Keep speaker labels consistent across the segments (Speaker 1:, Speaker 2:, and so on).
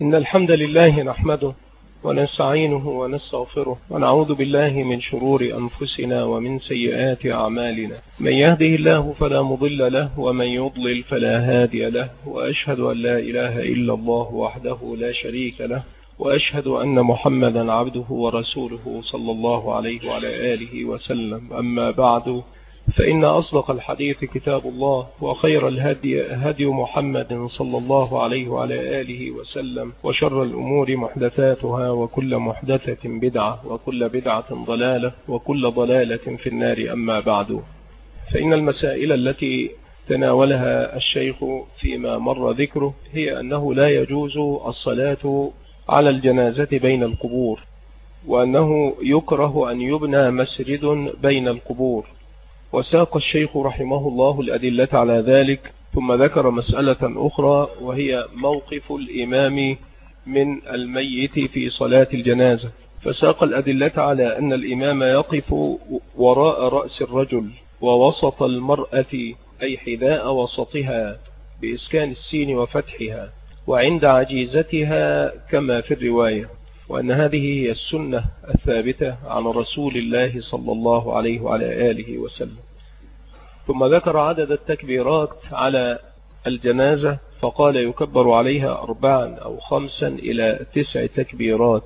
Speaker 1: إن الحمد لله نحمده ونستعينه ونستغفره ونعوذ بالله من شرور أنفسنا ومن سيئات أعمالنا. من يهده الله فلا مضل له ومن يضلل فلا هادي له، وأشهد أن لا إله إلا الله وحده لا شريك له، وأشهد أن محمدا عبده ورسوله صلى الله عليه وعلى آله وسلم. أما بعد، فإن أصدق الحديث كتاب الله، وخير الهدي هدي محمد صلى الله عليه وعلى آله وسلم، وشر الأمور محدثاتها، وكل محدثة بدعة، وكل بدعة ضلالة، وكل ضلالة في النار. أما بعد، فإن المسائل التي تناولها الشيخ فيما مر ذكره هي أنه لا يجوز الصلاة على الجنازة بين القبور، وأنه يكره أن يبنى مسجد بين القبور. وساق الشيخ رحمه الله الأدلة على ذلك، ثم ذكر مسألة أخرى وهي موقف الإمام من الميت في صلاة الجنازة. فساق الأدلة على أن الإمام يقف وراء رأس الرجل ووسط المرأة، أي حذاء وسطها بإسكان السين وفتحها، وعند عجيزتها كما في الرواية، وأن هذه هي السنة الثابتة عن رسول الله صلى الله عليه وعلى آله وسلم. ثم ذكر عدد التكبيرات على الجنازة، فقال يكبر عليها 4 أو 5 إلى 9 تكبيرات.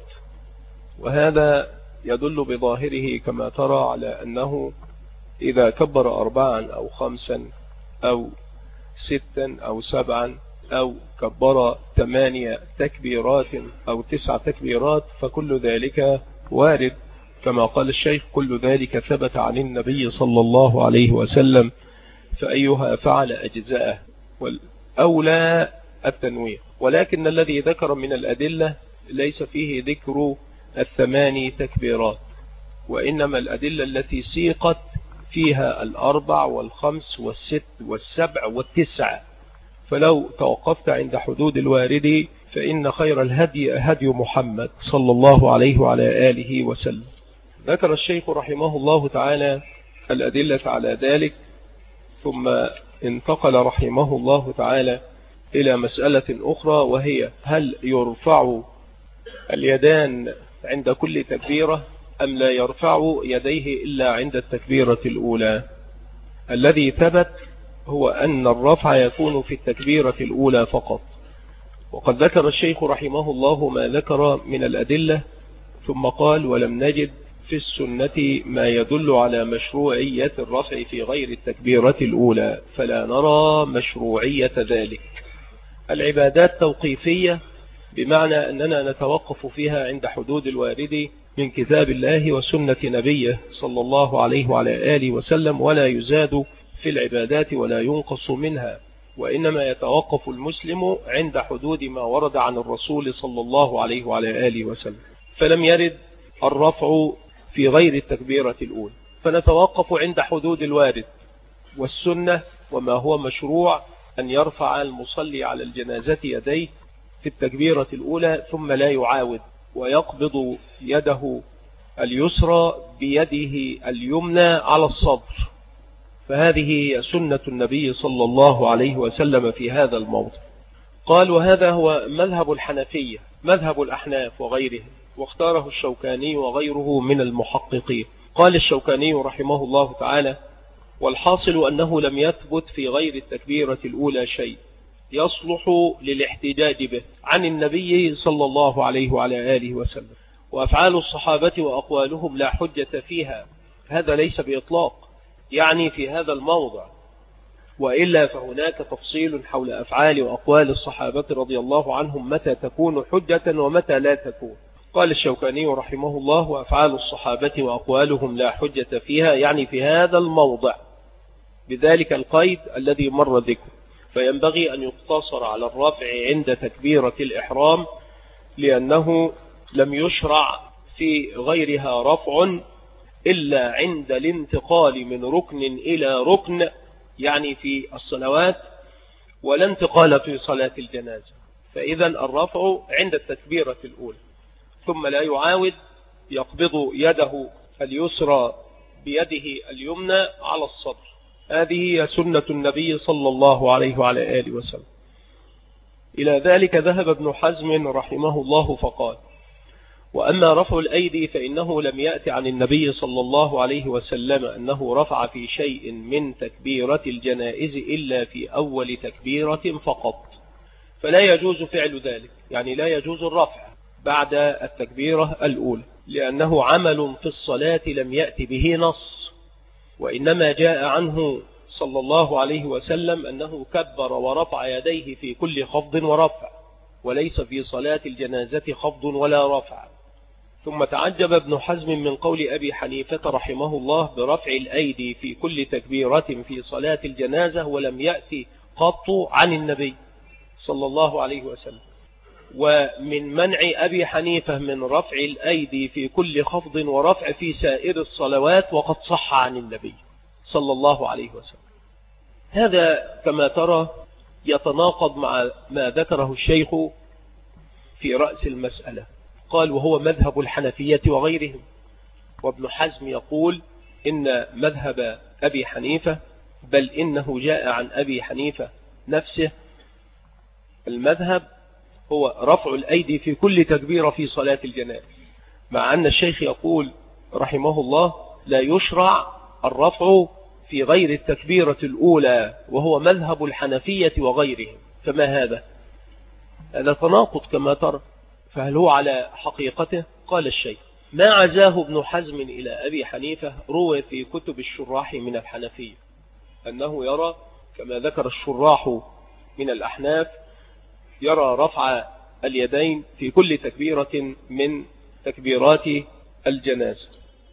Speaker 1: وهذا يدل بظاهره كما ترى على أنه إذا كبر 4 أو 5 أو 6 أو 7 أو كبر 8 تكبيرات أو 9 تكبيرات، فكل ذلك وارد كما قال الشيخ: كل ذلك ثبت عن النبي صلى الله عليه وسلم، فأيها فعل أجزاءه، والأولى التنويه. ولكن الذي ذكر من الأدلة ليس فيه ذكر 8 تكبيرات، وإنما الأدلة التي سيقت فيها 4 و5 و6 و7 و9. فلو توقفت عند حدود الوارد فإن خير الهدي هدي محمد صلى الله عليه وعلى آله وسلم. ذكر الشيخ رحمه الله تعالى الأدلة على ذلك، ثم انتقل رحمه الله تعالى إلى مسألة أخرى، وهي: هل يرفع اليدان عند كل تكبيرة أم لا يرفع يديه إلا عند التكبيرة الأولى؟ الذي ثبت هو أن الرفع يكون في التكبيرة الأولى فقط. وقد ذكر الشيخ رحمه الله ما ذكر من الأدلة، ثم قال: ولم نجد في السنة ما يدل على مشروعية الرفع في غير التكبيرة الأولى، فلا نرى مشروعية ذلك. العبادات توقيفية، بمعنى أننا نتوقف فيها عند حدود الوارد من كتاب الله وسنة نبيه صلى الله عليه وعلى آله وسلم، ولا يزاد في العبادات ولا ينقص منها، وإنما يتوقف المسلم عند حدود ما ورد عن الرسول صلى الله عليه وعلى آله وسلم. فلم يرد الرفع في غير التكبيرة الأولى، فنتوقف عند حدود الوارد والسنة، وما هو مشروع أن يرفع المصلي على الجنازة يديه في التكبيرة الأولى، ثم لا يعاود، ويقبض يده اليسرى بيده اليمنى على الصدر. فهذه هي سنة النبي صلى الله عليه وسلم في هذا الموضع. قال: وهذا هو مذهب الحنفية، مذهب الأحناف وغيرهم، واختاره الشوكاني وغيره من المحققين. قال الشوكاني رحمه الله تعالى: والحاصل أنه لم يثبت في غير التكبيرة الأولى شيء يصلح للاحتجاج به عن النبي صلى الله عليه وعلى آله وسلم، وأفعال الصحابة وأقوالهم لا حجة فيها. هذا ليس بإطلاق، يعني في هذا الموضع، وإلا فهناك تفصيل حول أفعال وأقوال الصحابة رضي الله عنهم متى تكون حجة ومتى لا تكون. قال الشوكاني رحمه الله: وأفعال الصحابة وأقوالهم لا حجة فيها، يعني في هذا الموضع بذلك القيد الذي مر ذكره. فينبغي أن يقتصر على الرفع عند تكبيرة الإحرام، لأنه لم يشرع في غيرها رفع إلا عند الانتقال من ركن إلى ركن، يعني في الصلوات، ولا انتقال في صلاة الجنازة. فإذا الرفع عند التكبيرة الأولى، ثم لا يعاود، يقبض يده اليسرى بيده اليمنى على الصدر. هذه هي سنة النبي صلى الله عليه وعلى آله وسلم. إلى ذلك ذهب ابن حزم رحمه الله فقال: وأما رفع الأيدي فإنه لم يأت عن النبي صلى الله عليه وسلم أنه رفع في شيء من تكبيرة الجنائز إلا في أول تكبيرة فقط، فلا يجوز فعل ذلك، يعني لا يجوز الرفع بعد التكبيرة الأولى، لأنه عمل في الصلاة لم يأتي به نص، وإنما جاء عنه صلى الله عليه وسلم أنه كبر ورفع يديه في كل خفض ورفع، وليس في صلاة الجنازة خفض ولا رفع. ثم تعجب ابن حزم من قول أبي حنيفة رحمه الله برفع الأيدي في كل تكبيرة في صلاة الجنازة، ولم يأتي قط عن النبي صلى الله عليه وسلم، ومن منع أبي حنيفة من رفع الأيدي في كل خفض ورفع في سائر الصلوات، وقد صح عن النبي صلى الله عليه وسلم. هذا كما ترى يتناقض مع ما ذكره الشيخ في رأس المسألة، قال: وهو مذهب الحنفية وغيرهم. وابن حزم يقول إن مذهب أبي حنيفة، بل إنه جاء عن أبي حنيفة نفسه المذهب هو رفع الأيدي في كل تكبيرة في صلاة الجنائز، مع أن الشيخ يقول رحمه الله لا يشرع الرفع في غير التكبيرة الأولى، وهو مذهب الحنفية وغيرهم. فما هذا؟ هذا تناقض كما ترى. فهل هو على حقيقته؟ قال الشيخ: ما عزاه ابن حزم إلى أبي حنيفة روى في كتب الشراح من الحنفية أنه يرى كما ذكر الشراح من الأحناف، يرى رفع اليدين في كل تكبيرة من تكبيرات الجنازة.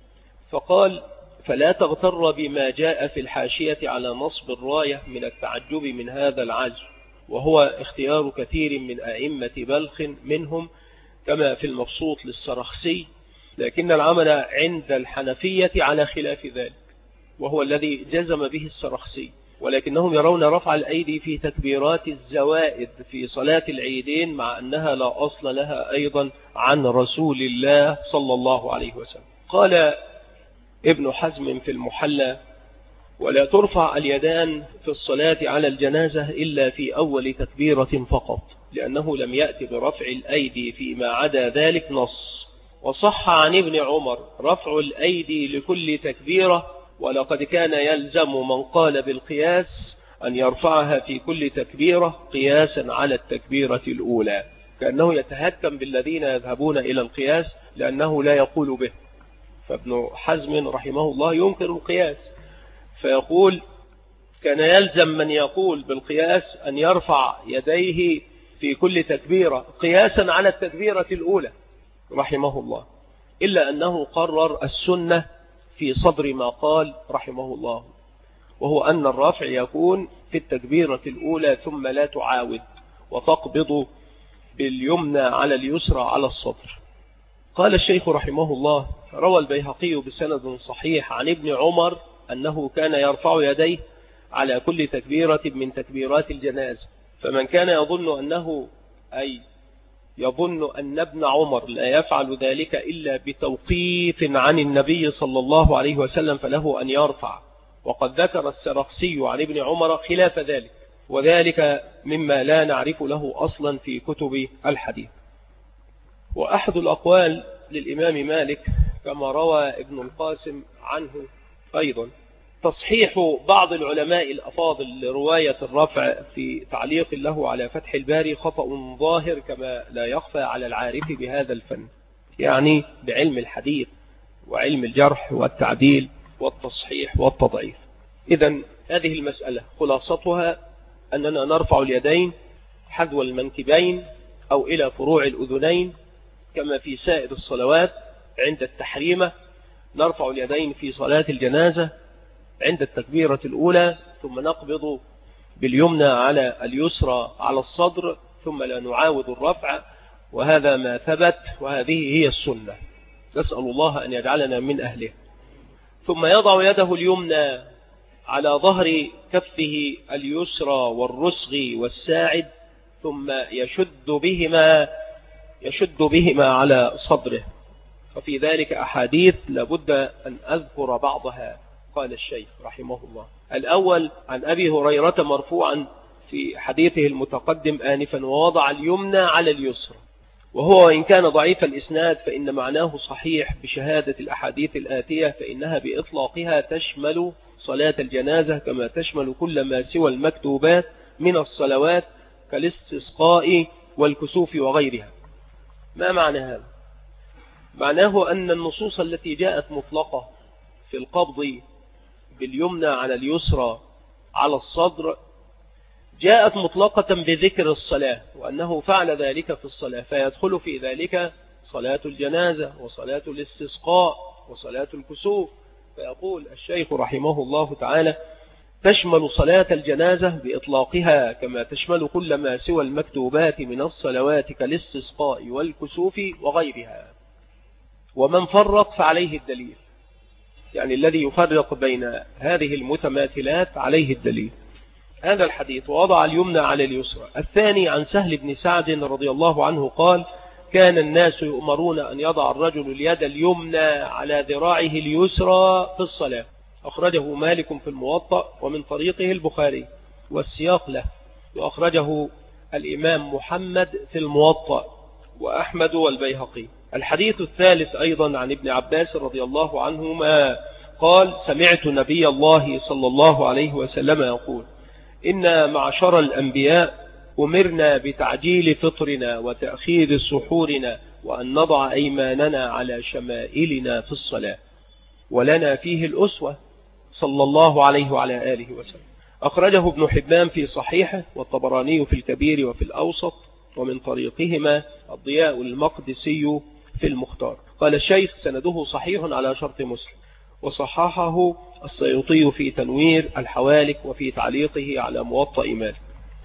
Speaker 1: فقال: فلا تغتر بما جاء في الحاشية على نصب الراية من التعجب من هذا العجز، وهو اختيار كثير من أئمة بلخ منهم كما في المبسوط للسرخسي، لكن العمل عند الحنفية على خلاف ذلك، وهو الذي جزم به السرخسي، ولكنهم يرون رفع الأيدي في تكبيرات الزوائد في صلاة العيدين، مع أنها لا أصل لها أيضا عن رسول الله صلى الله عليه وسلم. قال ابن حزم في المحلى: ولا ترفع اليدان في الصلاة على الجنازة إلا في أول تكبيرة فقط، لأنه لم يأتي برفع الأيدي فيما عدا ذلك نص. وصح عن ابن عمر رفع الأيدي لكل تكبيرة، ولقد كان يلزم من قال بالقياس أن يرفعها في كل تكبيرة قياسا على التكبيرة الأولى، كأنه يتهكم بالذين يذهبون إلى القياس لأنه لا يقول به. فابن حزم رحمه الله ينكر القياس، فيقول: كان يلزم من يقول بالقياس أن يرفع يديه في كل تكبيرة قياسا على التكبيرة الأولى رحمه الله، إلا أنه قرر السنة في صدر ما قال رحمه الله، وهو أن الرفع يكون في التكبيرة الأولى ثم لا تعاود، وتقبض باليمنى على اليسرى على الصدر. قال الشيخ رحمه الله: روى البيهقي بسند صحيح عن ابن عمر أنه كان يرفع يديه على كل تكبيرة من تكبيرات الجنازة، فمن كان يظن أن ابن عمر لا يفعل ذلك إلا بتوقيف عن النبي صلى الله عليه وسلم فله أن يرفع. وقد ذكر السرخسي عن ابن عمر خلاف ذلك، وذلك مما لا نعرف له أصلا في كتب الحديث. وأحد الأقوال للإمام مالك كما روى ابن القاسم عنه أيضا تصحيح بعض العلماء الأفاضل لرواية الرفع في تعليق له على فتح الباري خطأ ظاهر كما لا يخفى على العارف بهذا الفن، يعني بعلم الحديث وعلم الجرح والتعديل والتصحيح والتضعيف. إذن هذه المسألة خلاصتها أننا نرفع اليدين حذو المنكبين أو إلى فروع الأذنين كما في سائر الصلوات عند التحريمة، نرفع اليدين في صلاة الجنازة عند التكبيرة الأولى، ثم نقبض باليمنى على اليسرى على الصدر، ثم لا نعاود الرفع، وهذا ما ثبت وهذه هي السنة، نسأل الله أن يجعلنا من أهله. ثم يضع يده اليمنى على ظهر كفه اليسرى والرسغ والساعد، ثم يشد بهما على صدره. وفي ذلك أحاديث لابد أن أذكر بعضها. قال الشيخ رحمه الله: الأول عن أبي هريرة مرفوعا في حديثه المتقدم آنفا ووضع اليمنى على اليسرى، وهو وإن كان ضعيف الإسناد فإن معناه صحيح بشهادة الأحاديث الآتية، فإنها بإطلاقها تشمل صلاة الجنازة كما تشمل كل ما سوى المكتوبات من الصلوات كالاستسقاء والكسوف وغيرها. ما معنى هذا؟ معناه أن النصوص التي جاءت مطلقة في القبض باليمنى على اليسرى على الصدر جاءت مطلقة بذكر الصلاة، وأنه فعل ذلك في الصلاة، فيدخل في ذلك صلاة الجنازة وصلاة الاستسقاء وصلاة الكسوف. فيقول الشيخ رحمه الله تعالى: تشمل صلاة الجنازة بإطلاقها كما تشمل كل ما سوى المكتوبات من الصلوات كالاستسقاء والكسوف وغيرها. ومن فرق فعليه الدليل، يعني الذي يفرق بين هذه المتماثلات عليه الدليل. هذا الحديث ووضع اليمنى على اليسرى. الثاني عن سهل بن سعد رضي الله عنه قال: كان الناس يؤمرون أن يضع الرجل اليد اليمنى على ذراعه اليسرى في الصلاة. أخرجه مالك في الموطأ ومن طريقه البخاري والسياق له، وأخرجه الإمام محمد في الموطأ وأحمد والبيهقي. الحديث الثالث أيضا عن ابن عباس رضي الله عنهما قال: سمعت نبي الله صلى الله عليه وسلم يقول: إن معشر الأنبياء أمرنا بتعجيل فطرنا وتأخير سحورنا وأن نضع أيماننا على شمائلنا في الصلاة، ولنا فيه الأسوة صلى الله عليه وعلى آله وسلم. أخرجه ابن حبان في صحيحه والطبراني في الكبير وفي الأوسط، ومن طريقهما الضياء المقدسي في المختار. قال الشيخ: سنده صحيح على شرط مسلم، وصححه السيوطي في تنوير الحوالك وفي تعليقه على موطأ مالك.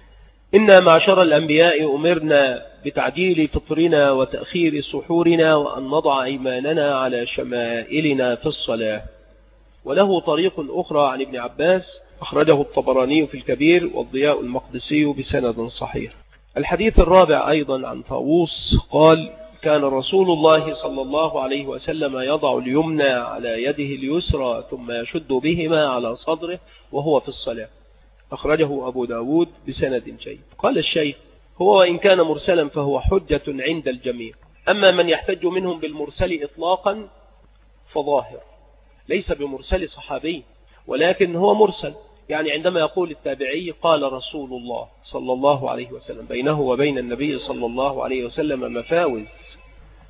Speaker 1: إنا معشر الأنبياء أمرنا بتعجيل فطرنا وتأخير سحورنا وأن نضع أيماننا على شمائلنا في الصلاة. وله طريق أخرى عن ابن عباس أخرجه الطبراني في الكبير والضياء المقدسي بسند صحيح. الحديث الرابع أيضا عن طاووس قال: كان رسول الله صلى الله عليه وسلم يضع اليمنى على يده اليسرى ثم يشد بهما على صدره وهو في الصلاة. أخرجه أبو داود بسند جيد. قال الشيخ: هو وإن كان مرسلا فهو حجة عند الجميع، أما من يحتج منهم بالمرسل إطلاقا فظاهر، ليس بمرسل صحابي ولكن هو مرسل. يعني عندما يقول التابعي قال رسول الله صلى الله عليه وسلم، بينه وبين النبي صلى الله عليه وسلم مفاوز.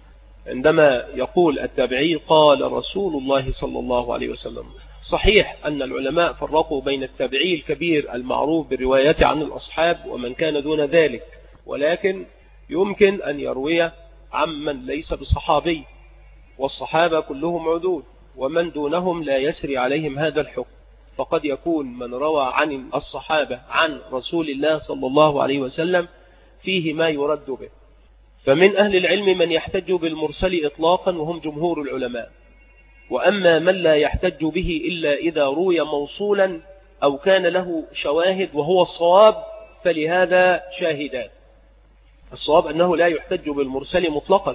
Speaker 1: عندما يقول التابعي قال رسول الله صلى الله عليه وسلم، صحيح أن العلماء فرقوا بين التابعي الكبير المعروف بالرواية عن الأصحاب ومن كان دون ذلك، ولكن يمكن أن يروي عمن ليس بصحابي، والصحابة كلهم عدول، ومن دونهم لا يسري عليهم هذا الحكم. فقد يكون من روى عن الصحابة عن رسول الله صلى الله عليه وسلم فيه ما يرد به. فمن أهل العلم من يحتج بالمرسل إطلاقا وهم جمهور العلماء، وأما من لا يحتج به إلا إذا روي موصولا أو كان له شواهد وهو الصواب، فلهذا شاهدان. الصواب أنه لا يحتج بالمرسل مطلقا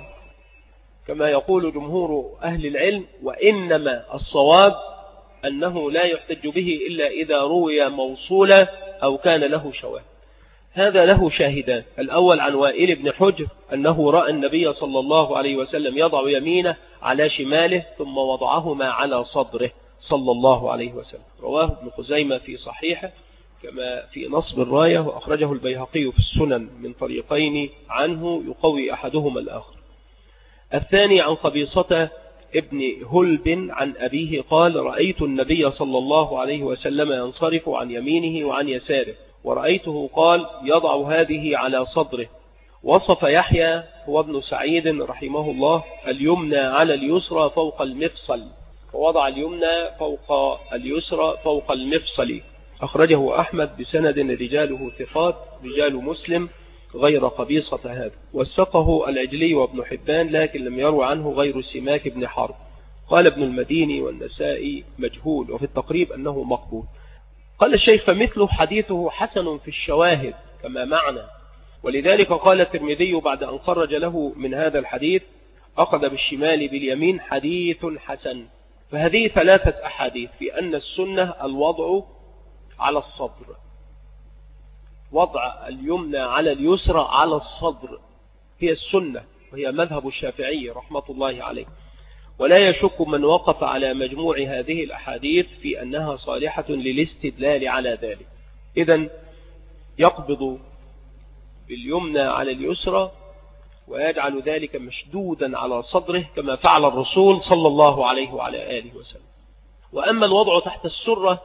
Speaker 1: كما يقول جمهور أهل العلم، وإنما الصواب أنه لا يحتج به إلا إذا روي موصولا أو كان له شواهد. هذا له شاهدان: الأول عن وائل بن حجر أنه رأى النبي صلى الله عليه وسلم يضع يمينه على شماله ثم وضعهما على صدره صلى الله عليه وسلم. رواه ابن خزيمة في صحيحه كما في نصب الراية، وأخرجه البيهقي في السنن من طريقين عنه يقوي أحدهما الآخر. الثاني عن قبيصة ابن هلب عن أبيه قال: رأيت النبي صلى الله عليه وسلم ينصرف عن يمينه وعن يساره، ورأيته قال يضع هذه على صدره. وصف يحيى هو ابن سعيد رحمه الله اليمنى على اليسرى فوق المفصل، ووضع اليمنى فوق اليسرى فوق المفصل. أخرجه أحمد بسند رجاله ثقات رجال مسلم غير قبيصة هذا، وثقه العجلي وابن حبان، لكن لم يروى عنه غير سماك بن حرب. قال ابن المديني والنسائي مجهول، وفي التقريب أنه مقبول. قال الشيخ: فمثله حديثه حسن في الشواهد كما معنى، ولذلك قال الترمذي بعد أن خرج له من هذا الحديث: أخذ بالشمال باليمين حديث حسن. فهذه ثلاثة أحاديث في أن السنة الوضع على الصدر، وضع اليمنى على اليسرى على الصدر هي السنة، وهي مذهب الشافعي رحمة الله عليه. ولا يشك من وقف على مجموع هذه الأحاديث في أنها صالحة للاستدلال على ذلك. إذن يقبض باليمنى على اليسرى ويجعل ذلك مشدودا على صدره كما فعل الرسول صلى الله عليه وعلى آله وسلم. وأما الوضع تحت السرة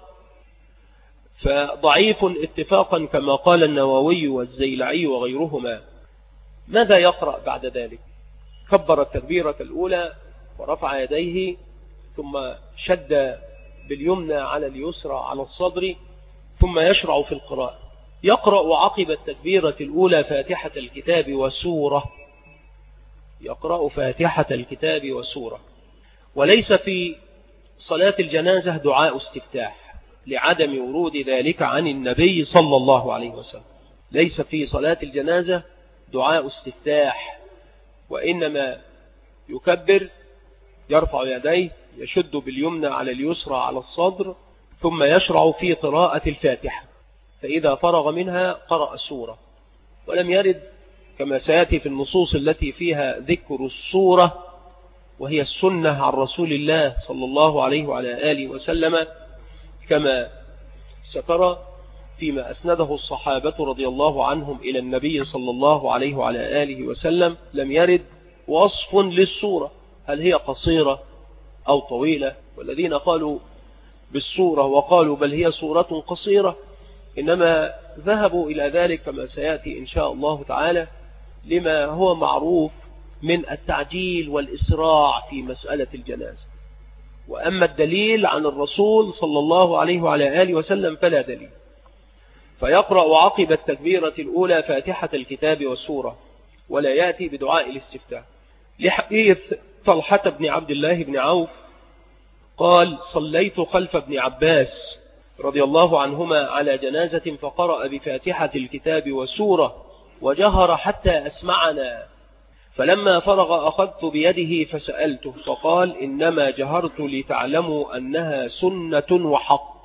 Speaker 1: فضعيف اتفاقا كما قال النووي والزيلعي وغيرهما. ماذا يقرأ بعد ذلك؟ كبر التكبيرة الأولى ورفع يديه ثم شد باليمنى على اليسرى على الصدر ثم يشرع في القراءة. يقرأ عقب التكبيرة الأولى فاتحة الكتاب وسورة، يقرأ فاتحة الكتاب وسورة. وليس في صلاة الجنازة دعاء استفتاح لعدم ورود ذلك عن النبي صلى الله عليه وسلم. ليس في صلاة الجنازة دعاء استفتاح، وإنما يكبر، يرفع يديه، يشد باليمنى على اليسرى على الصدر، ثم يشرع في قراءة الفاتحة، فإذا فرغ منها قرأ سورة. ولم يرد كما سيأتي في النصوص التي فيها ذكر السورة وهي السنة عن رسول الله صلى الله عليه وعلى آله وسلم كما سترى فيما أسنده الصحابة رضي الله عنهم إلى النبي صلى الله عليه وعلى آله وسلم. لم يرد وصف للسورة هل هي قصيرة أو طويلة، والذين قالوا بالسورة وقالوا بل هي سورة قصيرة إنما ذهبوا إلى ذلك كما سيأتي إن شاء الله تعالى لما هو معروف من التعجيل والإسراع في مسألة الجنازة. وأما الدليل عن الرسول صلى الله عليه وعلى آله وسلم فلا دليل. فيقرأ عقب التكبيرة الأولى فاتحة الكتاب والسورة ولا يأتي بدعاء الاستفتاح، لحديث طلحة بن عبد الله بن عوف قال صليت خلف ابن عباس رضي الله عنهما على جنازة فقرأ بفاتحة الكتاب وسورة وجهر حتى أسمعنا، فلما فرغ أخذت بيده فسألته فقال إنما جهرت لتعلموا أنها سنة وحق.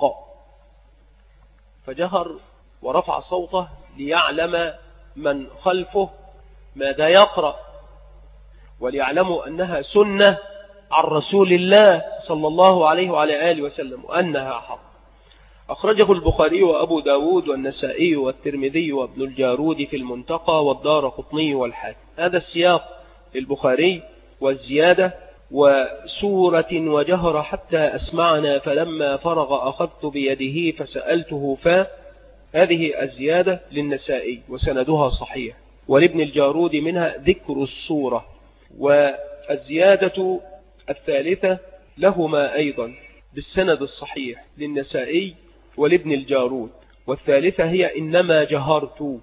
Speaker 1: فجهر ورفع صوته ليعلم من خلفه ماذا يقرأ وليعلموا أنها سنة عن رسول الله صلى الله عليه وعلى آله وسلم وأنها حق. أخرجه البخاري وأبو داود والنسائي والترمذي وابن الجارود في المنتقى والدارقطني والحاكم. هذا السياق البخاري والزيادة وسورة وجهر حتى أسمعنا فلما فرغ أخذت بيده فسألته هذه الزيادة للنسائي وسندها صحيح، ولابن الجارود منها ذكر السورة. والزيادة الثالثة لهما أيضا بالسند الصحيح للنسائي ولابن الجارود، والثالثة هي إنما جهرت.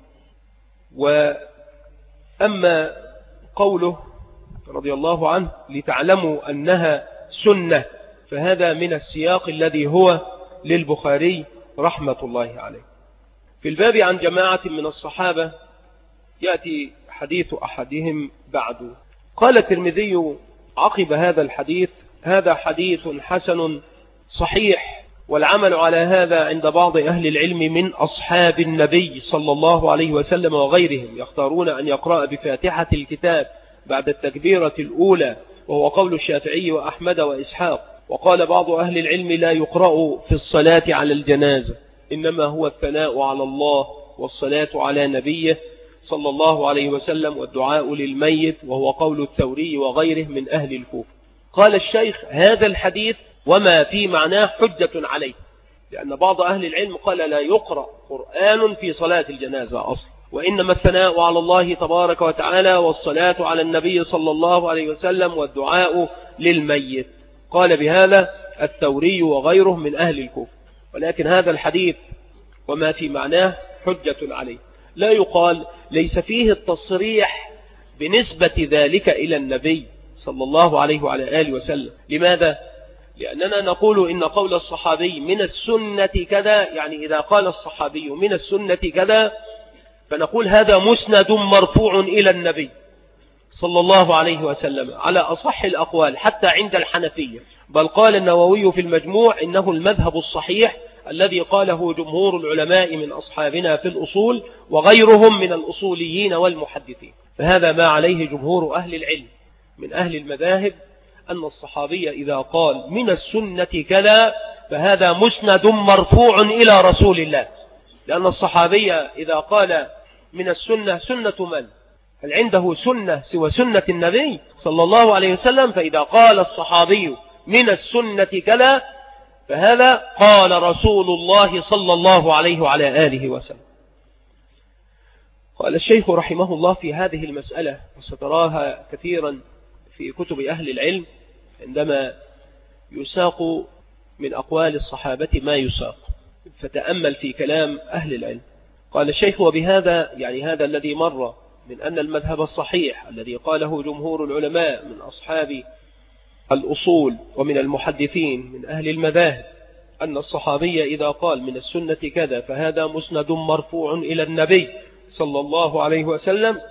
Speaker 1: وأما قوله رضي الله عنه لتعلموا أنها سنة فهذا من السياق الذي هو للبخاري رحمة الله عليه. في الباب عن جماعة من الصحابة يأتي حديث أحدهم بعد. قال الترمذي عقب هذا الحديث هذا حديث حسن صحيح، والعمل على هذا عند بعض أهل العلم من أصحاب النبي صلى الله عليه وسلم وغيرهم، يختارون أن يقرأ بفاتحة الكتاب بعد التكبيرة الأولى، وهو قول الشافعي وأحمد وإسحاق. وقال بعض أهل العلم لا يقرأ في الصلاة على الجنازة، إنما هو الثناء على الله والصلاة على نبيه صلى الله عليه وسلم والدعاء للميت، وهو قول الثوري وغيره من أهل الكوفة. قال الشيخ هذا الحديث وما في معناه حجة عليه، لأن بعض أهل العلم قال لا يقرأ قرآن في صلاة الجنازة أصلا، وإنما الثناء على الله تبارك وتعالى والصلاة على النبي صلى الله عليه وسلم والدعاء للميت. قال بهذا الثوري وغيره من أهل الكوفة. ولكن هذا الحديث وما في معناه حجة عليه، لا يقال ليس فيه التصريح بنسبة ذلك إلى النبي صلى الله عليه وعلى آله وسلم. لماذا؟ لأننا نقول إن قول الصحابي من السنة كذا، يعني إذا قال الصحابي من السنة كذا فنقول هذا مسند مرفوع إلى النبي صلى الله عليه وسلم على أصح الأقوال حتى عند الحنفية. بل قال النووي في المجموع إنه المذهب الصحيح الذي قاله جمهور العلماء من أصحابنا في الأصول وغيرهم من الأصوليين والمحدثين. فهذا ما عليه جمهور أهل العلم من أهل المذاهب، أن الصحابي إذا قال من السنة كذا فهذا مسند مرفوع إلى رسول الله، لأن الصحابي إذا قال من السنة، سنة من؟ هل عنده سنة سوى سنة النبي صلى الله عليه وسلم؟ فإذا قال الصحابي من السنة كذا فهذا قال رسول الله صلى الله عليه وعلى آله وسلم. قال الشيخ رحمه الله في هذه المسألة، وستراها كثيرا في كتب أهل العلم عندما يساق من أقوال الصحابة ما يساق، فتأمل في كلام أهل العلم. قال الشيخ وبهذا، يعني هذا الذي مر من أن المذهب الصحيح الذي قاله جمهور العلماء من أصحاب الأصول ومن المحدثين من أهل المذاهب، أن الصحابي إذا قال من السنة كذا فهذا مسند مرفوع إلى النبي صلى الله عليه وسلم.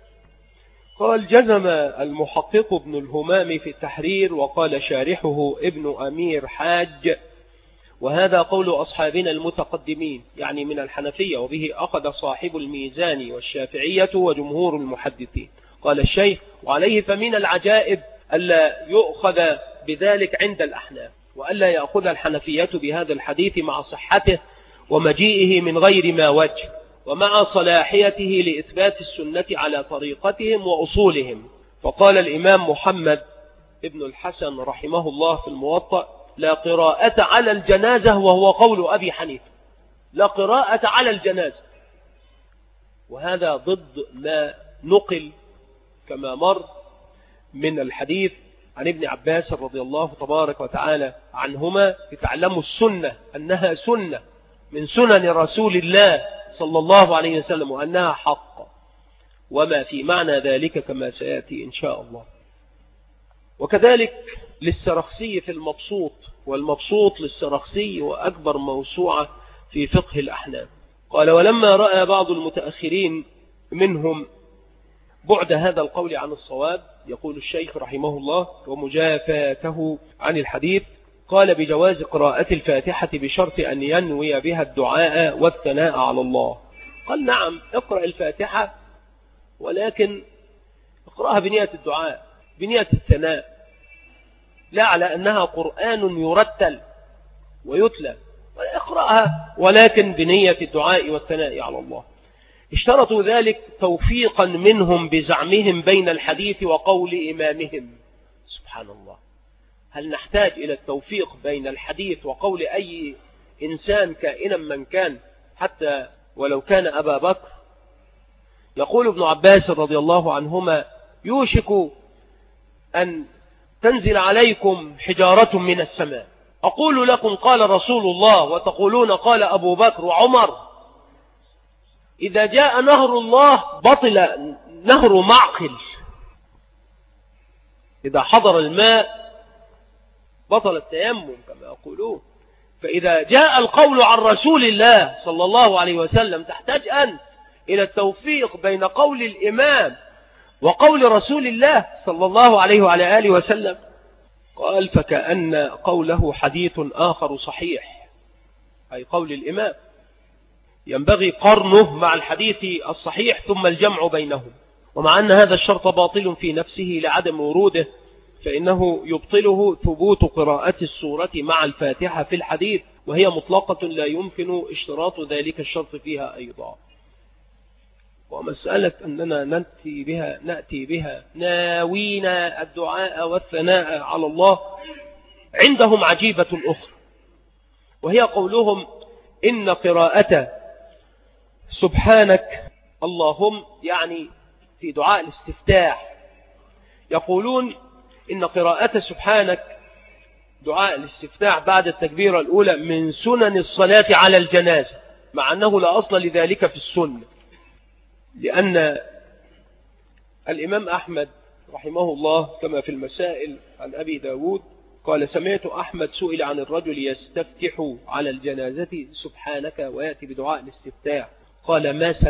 Speaker 1: قال جزم المحقق ابن الهمام في التحرير، وقال شارحه ابن أمير حاج، وهذا قول أصحابنا المتقدمين يعني من الحنفية، وبه أخذ صاحب الميزان والشافعية وجمهور المحدثين. قال الشيخ وعليه فمن العجائب ألا يؤخذ بذلك عند الأحناف، وألا يأخذ الحنفية بهذا الحديث مع صحته ومجيئه من غير ما وجه، ومع صلاحيته لإثبات السنة على طريقتهم وأصولهم. فقال الإمام محمد ابن الحسن رحمه الله في الموطأ لا قراءة على الجنازة، وهو قول أبي حنيفة، لا قراءة على الجنازة، وهذا ضد ما نقل كما مر من الحديث عن ابن عباس رضي الله تبارك وتعالى عنهما تعلموا السنة أنها سنة من سنن رسول الله صلى الله عليه وسلم وأنها حق، وما في معنى ذلك كما سيأتي إن شاء الله. وكذلك للسرخسي في المبسوط، والمبسوط للسرخسي وأكبر موسوعة في فقه الأحناف. قال ولما رأى بعض المتأخرين منهم بعد هذا القول عن الصواب، يقول الشيخ رحمه الله ومجافاته عن الحديث، قال بجواز قراءة الفاتحة بشرط أن ينوي بها الدعاء والثناء على الله. قال نعم اقرأ الفاتحة، ولكن اقرأها بنية الدعاء بنية الثناء، لا على أنها قرآن يرتل ويتلى، اقرأها ولكن بنية الدعاء والثناء على الله. اشترطوا ذلك توفيقا منهم بزعمهم بين الحديث وقول إمامهم. سبحان الله، هل نحتاج إلى التوفيق بين الحديث وقول أي إنسان كائنا من كان حتى ولو كان أبا بكر؟ يقول ابن عباس رضي الله عنهما يوشك أن تنزل عليكم حجارة من السماء، أقول لكم قال رسول الله وتقولون قال أبو بكر وعمر. إذا جاء نهر الله بطل نهر معقل، إذا حضر الماء بطل التيمم كما يقولون. فإذا جاء القول عن رسول الله صلى الله عليه وسلم تحتاج أنت إلى التوفيق بين قول الإمام وقول رسول الله صلى الله عليه وعلى آله وسلم. قال فكأن قوله حديث آخر صحيح، أي قول الإمام ينبغي قرنه مع الحديث الصحيح ثم الجمع بينهم. ومع أن هذا الشرط باطل في نفسه لعدم وروده، فإنه يبطله ثبوت قراءة السورة مع الفاتحة في الحديث، وهي مطلقة لا يمكن اشتراط ذلك الشرط فيها أيضا. ومسألة أننا نأتي بها ناوينا الدعاء والثناء على الله عندهم عجيبة أخرى، وهي قولهم إن قراءة سبحانك اللهم، يعني في دعاء الاستفتاح يقولون إن قراءة سبحانك دعاء الاستفتاح بعد التكبيرة الأولى من سنن الصلاة على الجنازة، مع أنه لا أصل لذلك في السنة، لأن الإمام أحمد رحمه الله كما في المسائل عن أبي داود قال سمعت أحمد سئل عن الرجل يستفتح على الجنازة سبحانك ويأتي بدعاء الاستفتاح، قال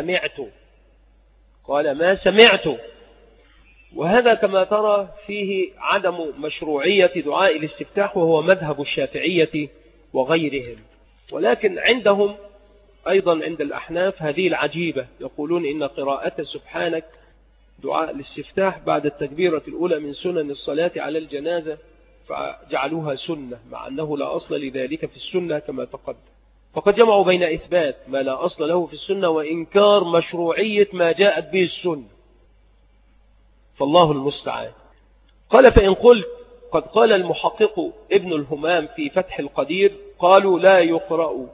Speaker 1: ما سمعت. وهذا كما ترى فيه عدم مشروعية دعاء الاستفتاح، وهو مذهب الشافعية وغيرهم. ولكن عندهم أيضا عند الأحناف هذه العجيبة، يقولون إن قراءة سبحانك دعاء الاستفتاح بعد التكبيرة الأولى من سنن الصلاة على الجنازة، فجعلوها سنة مع أنه لا أصل لذلك في السنة كما تقدم. فقد جمعوا بين إثبات ما لا أصل له في السنة وإنكار مشروعية ما جاءت به السنة، فالله المستعان. قال فإن قلت قد قال المحقق ابن الهمام في فتح القدير قالوا لا يقرأ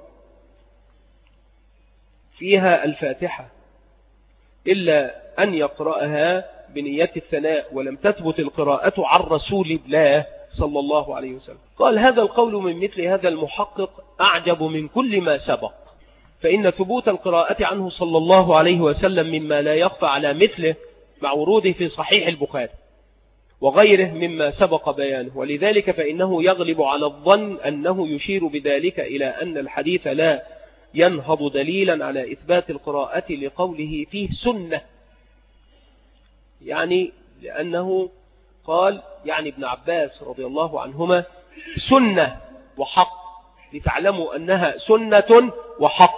Speaker 1: فيها الفاتحة إلا أن يقرأها بنية الثناء، ولم تثبت القراءة عن رسول الله صلى الله عليه وسلم. قال هذا القول من مثل هذا المحقق أعجب من كل ما سبق، فإن ثبوت القراءة عنه صلى الله عليه وسلم مما لا يخفى على مثله مع وروده في صحيح البخاري وغيره مما سبق بيانه، ولذلك فإنه يغلب على الظن أنه يشير بذلك إلى أن الحديث لا ينهض دليلا على إثبات القراءة لقوله فيه سنة، يعني لأنه قال يعني ابن عباس رضي الله عنهما سنة وحق، لتعلموا أنها سنة وحق،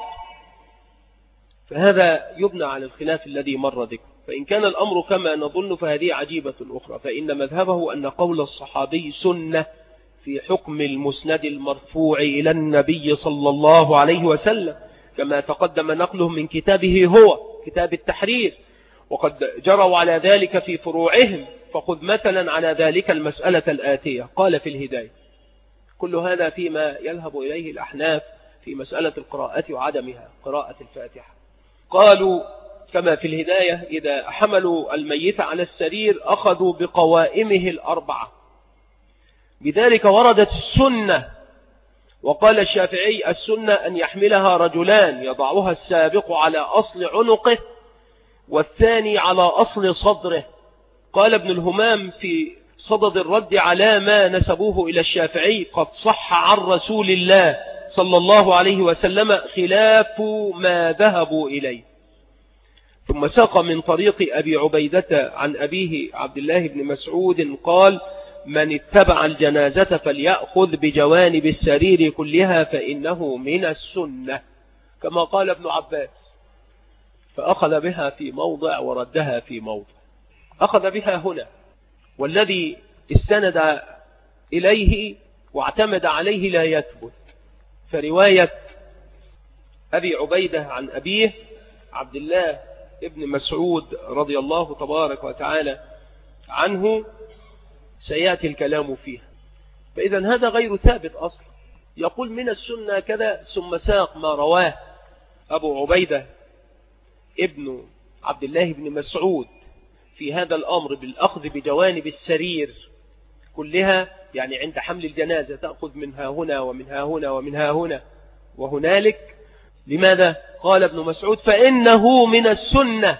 Speaker 1: فهذا يبنى على الخلاف الذي مر ذكره. فإن كان الأمر كما نظن فهذه عجيبة أخرى، فإن مذهبه أن قول الصحابي سنة في حكم المسند المرفوع إلى النبي صلى الله عليه وسلم، كما تقدم نقله من كتابه هو كتاب التحرير، وقد جروا على ذلك في فروعهم. فخذ مثلا على ذلك المسألة الآتية، قال في الهداية كل هذا فيما يذهب إليه الأحناف في مسألة القراءة وعدمها قراءة الفاتحة. قالوا كما في الهداية إذا حملوا الميت على السرير أخذوا بقوائمه الأربعة، بذلك وردت السنة. وقال الشافعي السنة أن يحملها رجلان يضعها السابق على أصل عنقه والثاني على أصل صدره. قال ابن الهمام في صدد الرد على ما نسبوه إلى الشافعي قد صح عن رسول الله صلى الله عليه وسلم خلاف ما ذهبوا إليه. ثم ساق من طريق أبي عبيدة عن أبيه عبد الله بن مسعود قال من اتبع الجنازة فليأخذ بجوانب السرير كلها فإنه من السنة، كما قال ابن عباس، فأخذ بها في موضع وردها في موضع. أخذ بها هنا، والذي استند إليه واعتمد عليه لا يثبت، فرواية أبي عبيدة عن أبيه عبد الله ابن مسعود رضي الله تبارك وتعالى عنه سيأتي الكلام فيها، فإذا هذا غير ثابت أصلا. يقول من السنة كذا ثم ساق ما رواه أبو عبيدة ابن عبد الله بن مسعود في هذا الأمر بالأخذ بجوانب السرير كلها، يعني عند حمل الجنازة تأخذ منها هنا ومنها هنا ومنها هنا وهنالك. لماذا؟ قال ابن مسعود فإنه من السنة،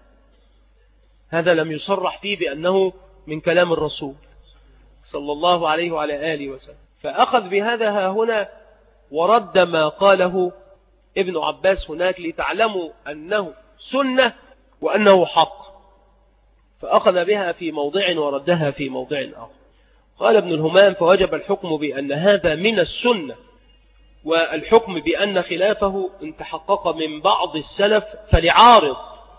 Speaker 1: هذا لم يصرح فيه بأنه من كلام الرسول صلى الله عليه وعلى آله وسلم، فأخذ بهذا ها هنا ورد ما قاله ابن عباس هناك لتعلموا أنه سنة وأنه حق، فأخذ بها في موضع وردها في موضع آخر. قال ابن الهمام فوجب الحكم بأن هذا من السنة، والحكم بأن خلافه إن تحقق من بعض السلف فلعارض،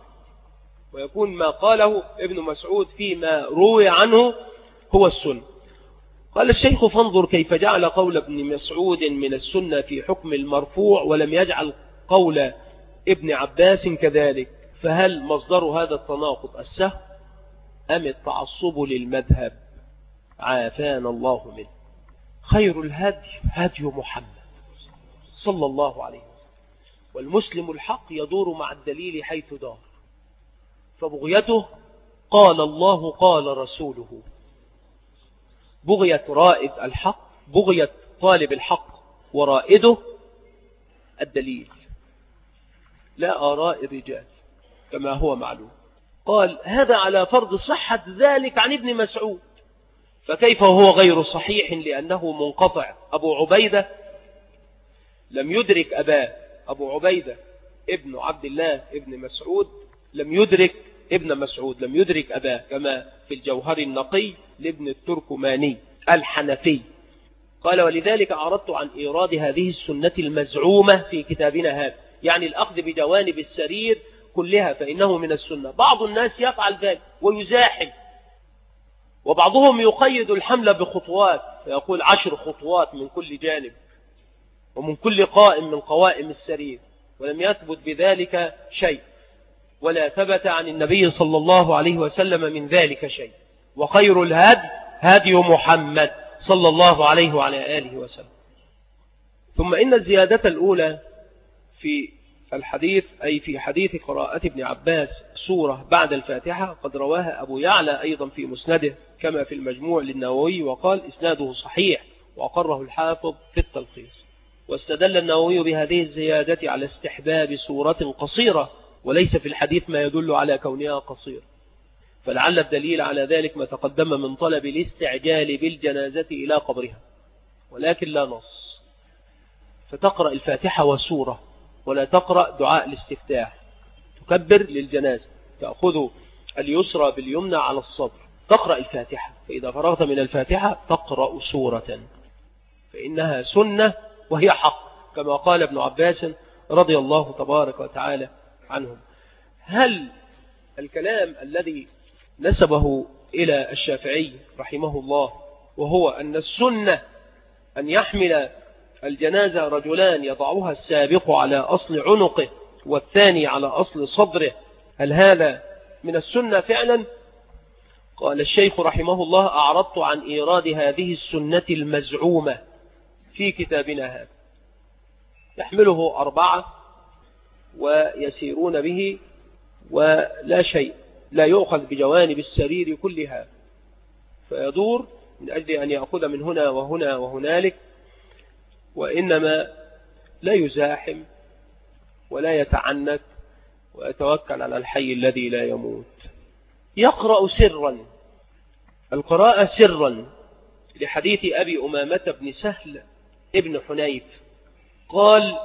Speaker 1: ويكون ما قاله ابن مسعود فيما روي عنه هو السنة. قال الشيخ فانظر كيف جعل قول ابن مسعود من السنة في حكم المرفوع ولم يجعل قول ابن عباس كذلك، فهل مصدر هذا التناقض السهو أم التعصب للمذهب؟ عافانا الله منه. خير الهدي هدي محمد صلى الله عليه وسلم، والمسلم الحق يدور مع الدليل حيث دار، فبغيته قال الله قال رسوله، بغية رائد الحق، بغية طالب الحق ورائده الدليل لا آراء الرجال كما هو معلوم. قال هذا على فرض صحة ذلك عن ابن مسعود، فكيف هو غير صحيح لأنه منقطع؟ أبو عبيدة لم يدرك أباه، أبو عبيدة ابن عبد الله ابن مسعود لم يدرك ابن مسعود، لم يدرك أباه، كما في الجوهر النقي لابن التركماني الحنفي.
Speaker 2: قال ولذلك أعرضت عن إيراد هذه السنة المزعومة في كتابنا هذا، يعني الأخذ بجوانب السرير كلها فإنه من السنة. بعض الناس يفعل ذلك ويزاحم، وبعضهم يقيد الحمل بخطوات، فيقول 10 خطوات من كل جانب ومن كل قائم من قوائم السرير، ولم يثبت بذلك شيء، ولا ثبت عن النبي صلى الله عليه وسلم من ذلك شيء. وخير الهدي هدي محمد صلى الله عليه وعلى آله وسلم. ثم إن الزيادة الأولى في الحديث، أي في حديث قراءة ابن عباس سورة بعد الفاتحة، قد رواها أبو يعلى أيضا في مسنده كما في المجموع للنووي، وقال إسناده صحيح، وأقره الحافظ في التلخيص. واستدل النووي بهذه الزيادة على استحباب سورة قصيرة، وليس في الحديث ما يدل على كونها قصيرة، فلعل الدليل على ذلك ما تقدم من طلب الاستعجال بالجنازة إلى قبرها، ولكن لا نص. فتقرأ الفاتحة وسورة، ولا تقرأ دعاء الاستفتاح. تكبر للجنازة، تأخذ اليسرى باليمنى على الصدر، تقرأ الفاتحة، فإذا فرغت من الفاتحة تقرأ سورة، فإنها سنة وهي حق، كما قال ابن عباس رضي الله تبارك وتعالى عنهم. هل الكلام الذي نسبه إلى الشافعي رحمه الله، وهو أن السنة أن يحمل الجنازة رجلان يضعها السابق على أصل عنقه والثاني على أصل صدره، هل هذا من السنة فعلا؟ قال الشيخ رحمه الله أعرضت عن إيراد هذه السنة المزعومة في كتابنا هذا. يحمله 4 ويسيرون به ولا شيء، لا يؤخذ بجوانب السرير كلها، فيدور من أجل أن يأخذ من هنا وهنا وهنالك، وإنما لا يزاحم ولا يتعنت، ويتوكل على الحي الذي لا يموت. يقرأ سرا، القراءة سرا، لحديث أبي أمامة بن سهل ابن حنيف قال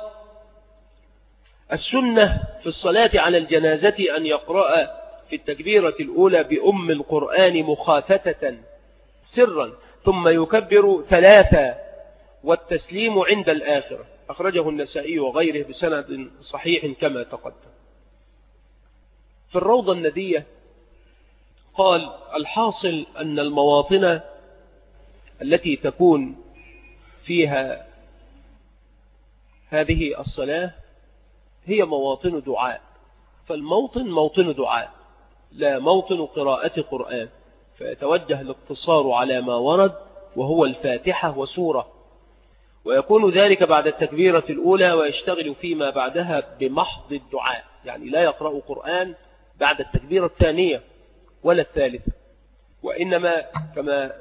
Speaker 2: السنة في الصلاة على الجنازة أن يقرأ في التكبيرة الأولى بأم القرآن مخافتة سرا، ثم يكبر 3 والتسليم عند الآخرة. أخرجه النسائي وغيره بسند صحيح كما تقدم. في الروضة الندية قال الحاصل أن المواطن التي تكون فيها هذه الصلاة هي مواطن دعاء، فالموطن موطن دعاء لا موطن قراءة قرآن، فيتوجه الاقتصار على ما ورد وهو الفاتحة وسورة، ويكون ذلك بعد التكبيرة الأولى، ويشتغل فيما بعدها بمحض الدعاء، يعني لا يقرأ قرآن بعد التكبيرة الثانية ولا الثالثة، وإنما كما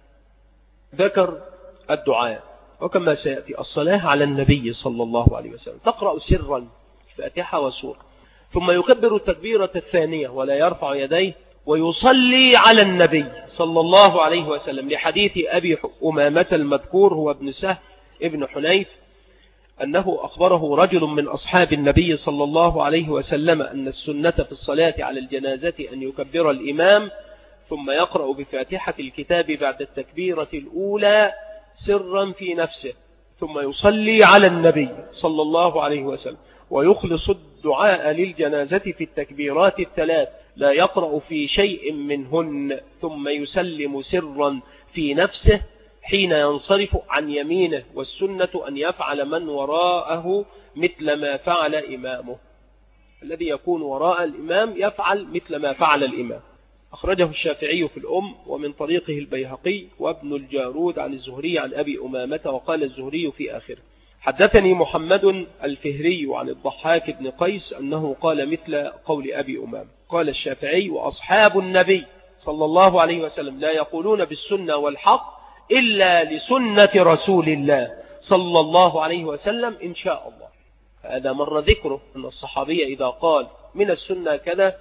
Speaker 2: ذكر الدعاء. وكما سيأتي الصلاة على النبي صلى الله عليه وسلم تقرأ سرا فاتحة وسورة، ثم يكبر التكبيرة الثانية ولا يرفع يديه، ويصلي على النبي صلى الله عليه وسلم، لحديث أبي أمامة المذكور هو ابن سهل ابن حنيف أنه أخبره رجل من أصحاب النبي صلى الله عليه وسلم أن السنة في الصلاة على الجنازة أن يكبر الإمام ثم يقرأ بفاتحة الكتاب بعد التكبيرة الأولى سرا في نفسه، ثم يصلي على النبي صلى الله عليه وسلم ويخلص الدعاء للجنازة في التكبيرات الثلاث، لا يقرأ في شيء منهن، ثم يسلم سرا في نفسه حين ينصرف عن يمينه، والسنة أن يفعل من وراءه مثل ما فعل إمامه، الذي يكون وراء الإمام يفعل مثل ما فعل الإمام. أخرجه الشافعي في الأم ومن طريقه البيهقي وابن الجارود عن الزهري عن أبي أمامة، وقال الزهري في آخره حدثني محمد الفهري عن الضحاك بن قيس أنه قال مثل قول أبي أمامة. قال الشافعي وأصحاب النبي صلى الله عليه وسلم لا يقولون بالسنة والحق إلا لسنة رسول الله صلى الله عليه وسلم إن شاء الله. هذا مر ذكره أن الصحابي إذا قال من السنة كذا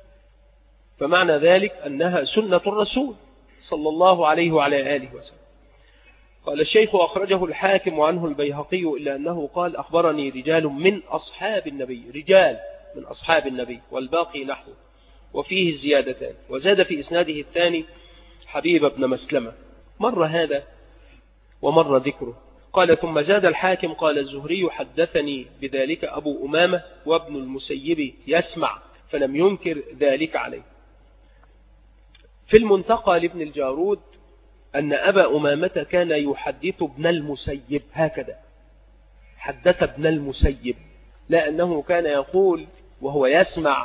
Speaker 2: فمعنى ذلك أنها سنة الرسول صلى الله عليه وعلى آله وسلم. قال الشيخ أخرجه الحاكم عنه البيهقي إلا أنه قال أخبرني رجال من أصحاب النبي، رجال من أصحاب النبي، والباقي نحو، وفيه الزيادتان، وزاد في إسناده الثاني حبيب بن مسلمة. مر هذا ومر ذكره. قال ثم زاد الحاكم قال الزهري حدثني بذلك أبو أمامة وابن المسيب يسمع فلم ينكر ذلك عليه. في المنتقى لابن الجارود أن أبا أمامة كان يحدث ابن المسيب هكذا، حدث ابن المسيب، لا أنه كان يقول وهو يسمع،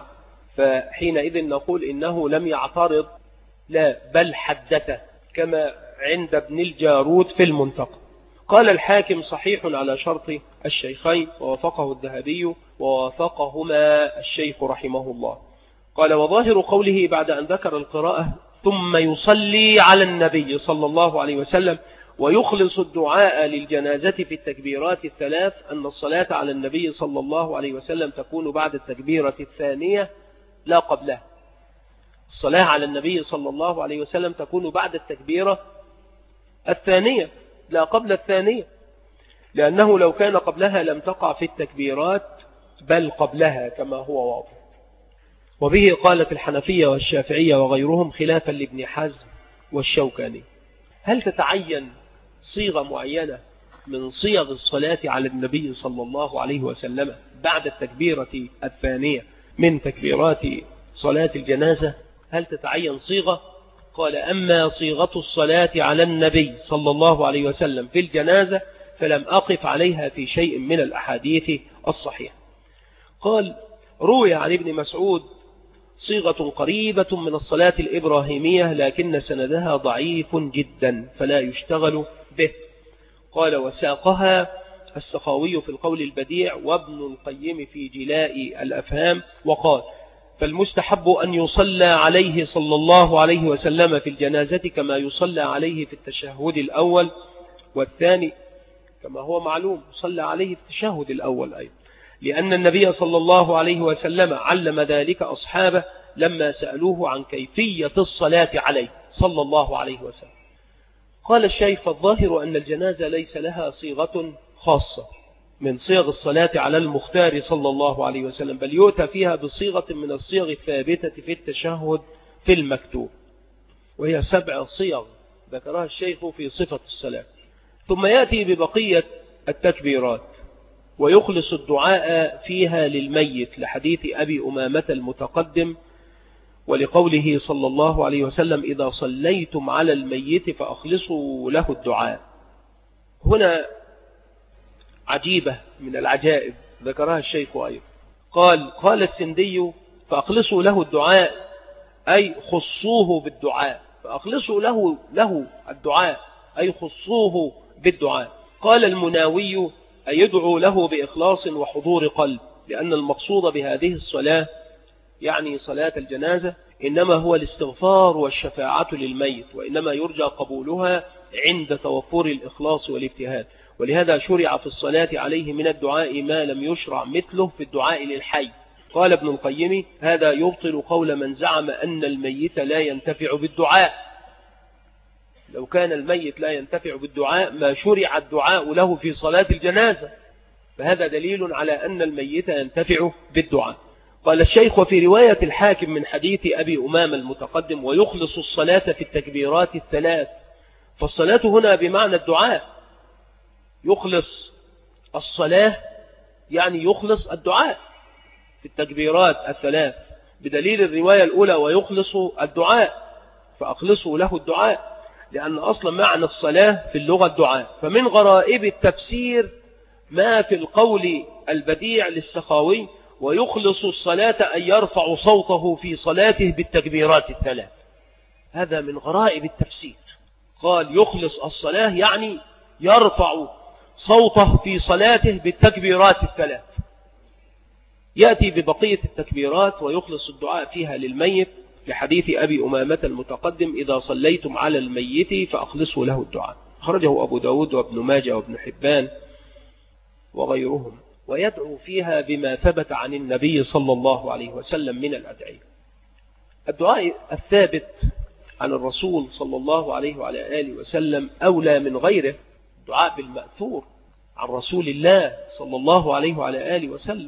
Speaker 2: فحينئذ نقول إنه لم يعترض، لا بل حدث كما عند ابن الجارود في المنتقى. قال الحاكم صحيح على شرط الشيخين ووافقه الذهبي ووافقهما الشيخ رحمه الله. قال وظاهر قوله بعد أن ذكر القراءة ثم يصلي على النبي صلى الله عليه وسلم ويخلص الدعاء للجنازة في التكبيرات الثلاث أن الصلاة على النبي صلى الله عليه وسلم تكون بعد التكبيرة الثانية لا قبلها. الصلاة على النبي صلى الله عليه وسلم تكون بعد التكبيرة الثانية لا قبل الثانية، لأنه لو كان قبلها لم تقع في التكبيرات بل قبلها كما هو واضح. وبه قالت الحنفية والشافعية وغيرهم خلافا لابن حزم والشوكاني. هل تتعين صيغة معينة من صيغ الصلاة على النبي صلى الله عليه وسلم بعد التكبيرة الثانية من تكبيرات صلاة الجنازة؟ هل تتعين صيغة؟ قال أما صيغة الصلاة على النبي صلى الله عليه وسلم في الجنازة فلم أقف عليها في شيء من الأحاديث الصحيحة. قال روي عن ابن مسعود صيغة قريبة من الصلاة الإبراهيمية لكن سندها ضعيف جدا فلا يشتغل به. قال وساقها السخاوي في القول البديع وابن القيم في جلاء الأفهام. وقال فالمستحب أن يصلى عليه صلى الله عليه وسلم في الجنازة كما يصلى عليه في التشهد الأول والثاني، كما هو معلوم صلى عليه في التشهد الأول أيضا، لأن النبي صلى الله عليه وسلم علم ذلك أصحابه لما سألوه عن كيفية الصلاة عليه صلى الله عليه وسلم. قال الشيخ الظاهر أن الجنازة ليس لها صيغة خاصة من صيغ الصلاة على المختار صلى الله عليه وسلم، بل يؤتى فيها بصيغة من الصيغ الثابتة في التشهد في المكتوب، وهي 7 صيغ ذكرها الشيخ في صفة الصلاة. ثم يأتي ببقية التكبيرات ويخلص الدعاء فيها للميت لحديث أبي أمامة المتقدم ولقوله صلى الله عليه وسلم إذا صليتم على الميت فأخلصوا له الدعاء. هنا عجيبة من العجائب ذكرها الشيخ أيضا. قال السندي فأخلصوا له الدعاء أي خصوه بالدعاء، فأخلصوا له الدعاء أي خصوه بالدعاء. قال المناوي أي يدعو له بإخلاص وحضور قلب، لأن المقصود بهذه الصلاة يعني صلاة الجنازة إنما هو الاستغفار والشفاعة للميت، وإنما يرجى قبولها عند توفر الإخلاص والابتهال. ولهذا شرع في الصلاة عليه من الدعاء ما لم يشرع مثله في الدعاء للحي. قال ابن القيم هذا يبطل قول من زعم أن الميت لا ينتفع بالدعاء. لو كان الميت لا ينتفع بالدعاء ما شرع الدعاء له في صلاة الجنازة، فهذا دليل على أن الميت ينتفع بالدعاء. قال الشيخ وفي رواية الحاكم من حديث أبي أمامة المتقدم ويخلص الصلاة في التكبيرات الثلاث، فالصلاة هنا بمعنى الدعاء، يخلص الصلاة يعني يخلص الدعاء في التكبيرات الثلاث، بدليل الرواية الأولى ويخلص الدعاء فأخلصوا له الدعاء، لأن أصلا معنى الصلاة في اللغة الدعاء. فمن غرائب التفسير ما في القول البديع للسخاوي ويخلص الصلاة أن يرفع صوته في صلاته بالتكبيرات الثلاث، هذا من غرائب التفسير. قال يخلص الصلاة يعني يرفع صوته في صلاته بالتكبيرات الثلاث. يأتي ببقية التكبيرات ويخلص الدعاء فيها للميت لحديث أبي أمامة المتقدم إذا صليتم على الميت فأخلصوا له الدعاء، خرجه أبو داود وابن ماجه وابن حبان وغيرهم. ويدعو فيها بما ثبت عن النبي صلى الله عليه وسلم من الأدعية. الدعاء الثابت عن الرسول صلى الله عليه وعلى آله وسلم أولى من غيره، الدعاء بالمأثور عن رسول الله صلى الله عليه وعلى آله وسلم.